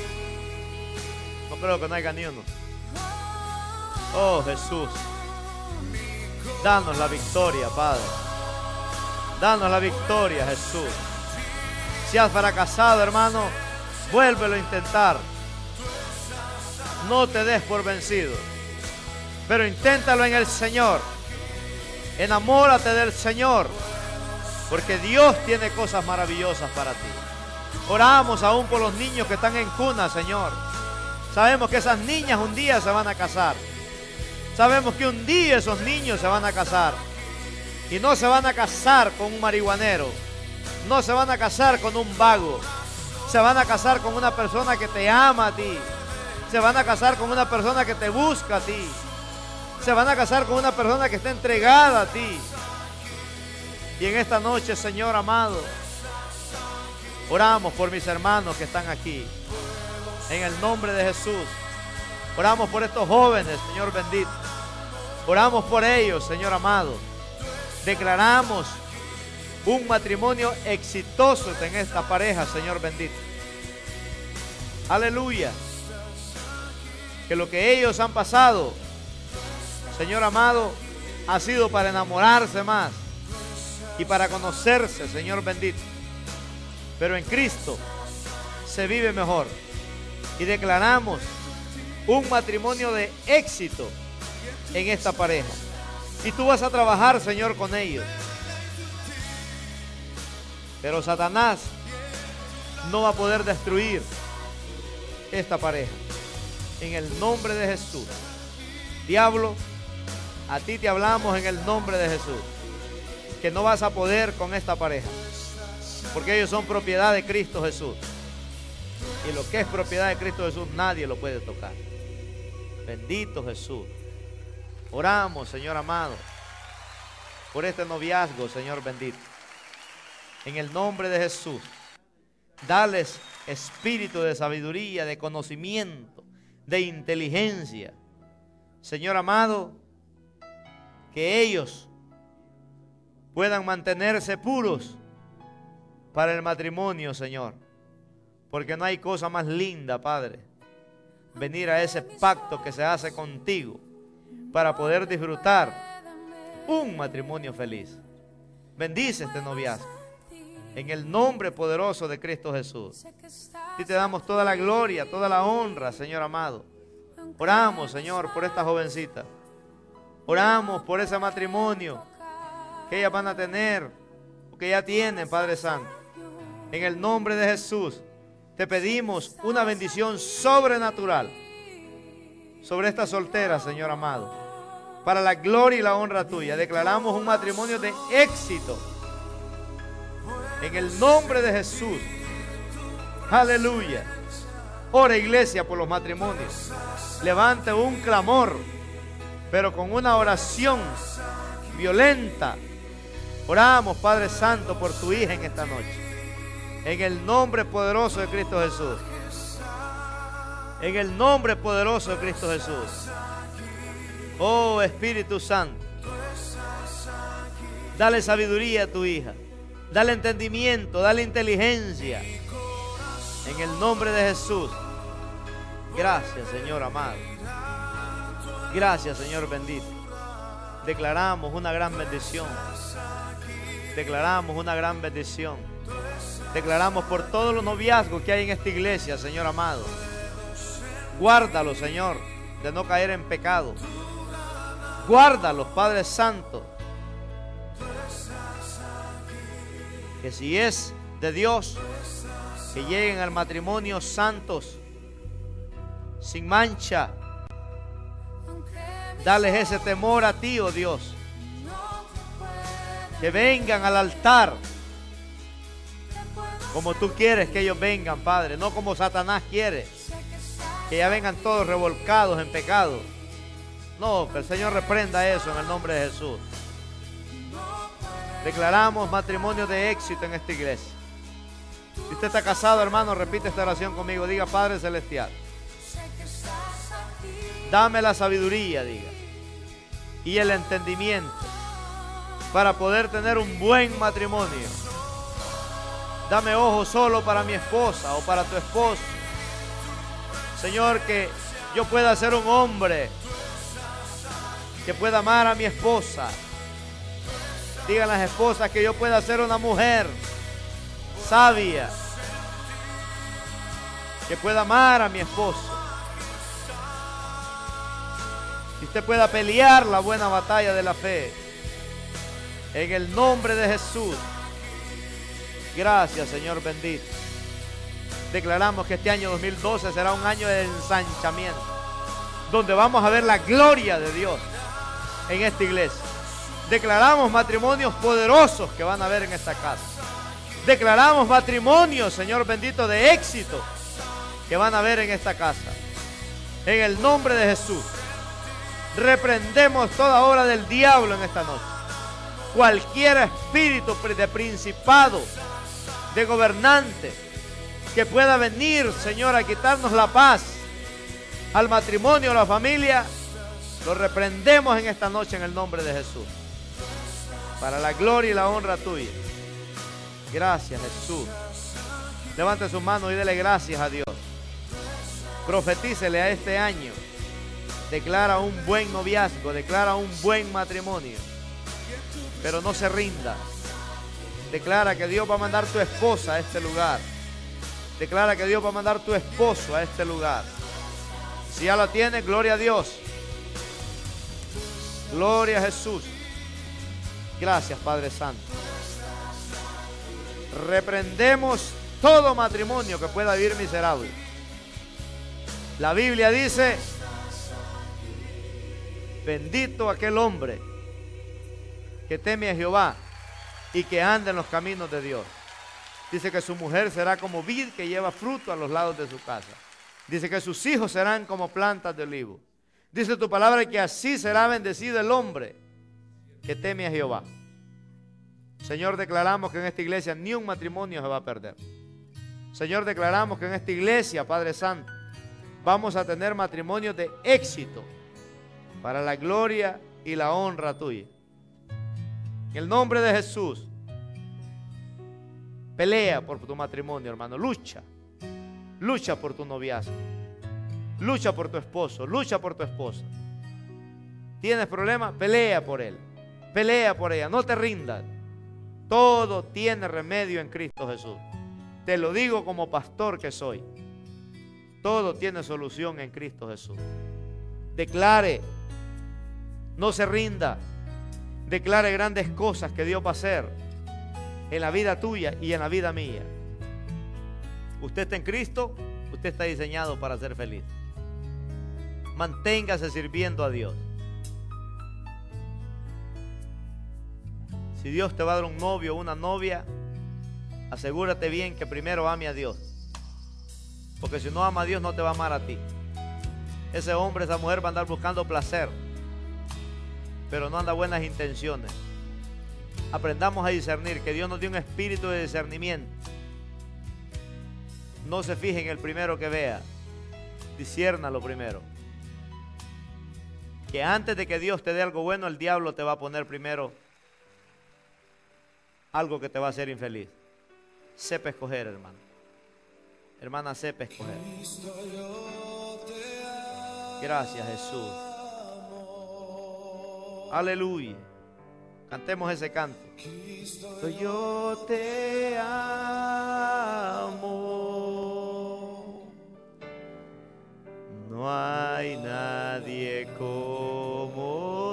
No creo que no haya ni uno. Oh, Jesús. Danos la victoria, Padre. Danos la victoria, Jesús. Si has fracasado, hermano, vuélvelo a intentar. No te des por vencido, pero inténtalo en el Señor. Enamórate del Señor, porque Dios tiene cosas maravillosas para ti. Oramos aún por los niños que están en cuna, Señor. Sabemos que esas niñas un día se van a casar. Sabemos que un día esos niños se van a casar. Y no se van a casar con un marihuanero. No se van a casar con un vago. Se van a casar con una persona que te ama a ti. Se van a casar con una persona que te busca a ti. Se van a casar con una persona que está entregada a ti. Y en esta noche, Señor amado, oramos por mis hermanos que están aquí. En el nombre de Jesús. Oramos por estos jóvenes, Señor bendito. Oramos por ellos, Señor amado. Declaramos un matrimonio exitoso en esta pareja, Señor bendito. Aleluya. Que lo que ellos han pasado, Señor amado, ha sido para enamorarse más y para conocerse, Señor bendito. Pero en Cristo se vive mejor. Y declaramos un matrimonio de éxito en esta pareja. Y tú vas a trabajar, Señor, con ellos. Pero Satanás no va a poder destruir esta pareja. En el nombre de Jesús. Diablo, a ti te hablamos en el nombre de Jesús. Que no vas a poder con esta pareja. Porque ellos son propiedad de Cristo Jesús. Y lo que es propiedad de Cristo Jesús, nadie lo puede tocar. Bendito Jesús. Oramos, Señor amado, por este noviazgo, Señor bendito. En el nombre de Jesús, dales espíritu de sabiduría, de conocimiento, de inteligencia. Señor amado, que ellos puedan mantenerse puros para el matrimonio, Señor. Porque no hay cosa más linda, Padre, venir a ese pacto que se hace contigo para poder disfrutar un matrimonio feliz. Bendice este noviazgo en el nombre poderoso de Cristo Jesús. Y te damos toda la gloria, toda la honra, Señor amado. Oramos, Señor, por esta jovencita. Oramos por ese matrimonio que ellas van a tener, que ya tienen, Padre Santo. En el nombre de Jesús, te pedimos una bendición sobrenatural sobre esta soltera, Señor amado. Para la gloria y la honra tuya, declaramos un matrimonio de éxito. En el nombre de Jesús. Aleluya. Ora, iglesia, por los matrimonios. Levante un clamor, pero con una oración violenta. Oramos, Padre Santo, por tu hija en esta noche. En el nombre poderoso de Cristo Jesús. En el nombre poderoso de Cristo Jesús. Oh Espíritu Santo, dale sabiduría a tu hija. Dale entendimiento, dale inteligencia. En el nombre de Jesús. Gracias, Señor amado. Gracias, Señor bendito. Declaramos una gran bendición. Declaramos una gran bendición. Declaramos por todos los noviazgos que hay en esta iglesia, Señor amado. Guárdalo, Señor, de no caer en pecado. Guárdalos, Padre Santo. Que si es de Dios, que lleguen al matrimonio santos, sin mancha. Dales ese temor a ti, oh Dios. Que vengan al altar como tú quieres que ellos vengan, Padre, no como Satanás quiere. Que ya vengan todos revolcados en pecado. No, que el Señor reprenda eso en el nombre de Jesús. Declaramos matrimonio de éxito en esta iglesia. Si usted está casado, hermano, repite esta oración conmigo. Diga: Padre Celestial, dame la sabiduría, diga, y el entendimiento para poder tener un buen matrimonio. Dame ojos solo para mi esposa o para tu esposo. Señor, que yo pueda ser un hombre que pueda amar a mi esposa. Digan las esposas que yo pueda ser una mujer sabia, que pueda amar a mi esposo. Que usted pueda pelear la buena batalla de la fe. En el nombre de Jesús. Gracias, Señor bendito. Declaramos que este año dos mil doce será un año de ensanchamiento, donde vamos a ver la gloria de Dios en esta iglesia. Declaramos matrimonios poderosos que van a haber en esta casa. Declaramos matrimonios, Señor bendito, de éxito que van a haber en esta casa. En el nombre de Jesús. Reprendemos toda obra del diablo en esta noche. Cualquier espíritu de principado, de gobernante, que pueda venir, Señor, a quitarnos la paz al matrimonio, a la familia, lo reprendemos en esta noche en el nombre de Jesús. Para la gloria y la honra tuya. Gracias, Jesús. Levante sus manos y dele gracias a Dios. Profetícele a este año. Declara un buen noviazgo, declara un buen matrimonio. Pero no se rinda. Declara que Dios va a mandar tu esposa a este lugar. Declara que Dios va a mandar tu esposo a este lugar. Si ya la tienes, gloria a Dios. Gloria a Jesús. Gracias, Padre Santo. Reprendemos todo matrimonio que pueda vivir miserable. La Biblia dice: bendito aquel hombre que teme a Jehová y que anda en los caminos de Dios. Dice que su mujer será como vid que lleva fruto a los lados de su casa. Dice que sus hijos serán como plantas de olivo. Dice tu palabra que así será bendecido el hombre que teme a Jehová. Señor, declaramos que en esta iglesia ni un matrimonio se va a perder. Señor, declaramos que en esta iglesia, Padre Santo, vamos a tener matrimonios de éxito para la gloria y la honra tuya. En el nombre de Jesús, pelea por tu matrimonio, hermano. Lucha. Lucha por tu noviazgo. Lucha por tu esposo. Lucha por tu esposa. ¿Tienes problemas? Pelea por él. Pelea por ella. No te rindas. Todo tiene remedio en Cristo Jesús. Te lo digo como pastor que soy. Todo tiene solución en Cristo Jesús. Declare. No se rinda. Declare grandes cosas que Dios va a hacer. en la vida tuya y en la vida mía. Usted está en Cristo, usted está diseñado para ser feliz. Manténgase sirviendo a Dios. Si Dios te va a dar un novio o una novia, asegúrate bien que primero ame a Dios. Porque si no ama a Dios, no te va a amar a ti. Ese hombre, esa mujer va a andar buscando placer, pero no anda buenas intenciones. Aprendamos a discernir, que Dios nos dio un espíritu de discernimiento. No se fije en el primero que vea, disciérnalo primero. Que antes de que Dios te dé algo bueno, el diablo te va a poner primero algo que te va a hacer infeliz. Sepa escoger, hermano. Hermana, sepa escoger. Gracias, Jesús. Aleluya. Cantemos ese canto. Yo te amo. No hay nadie como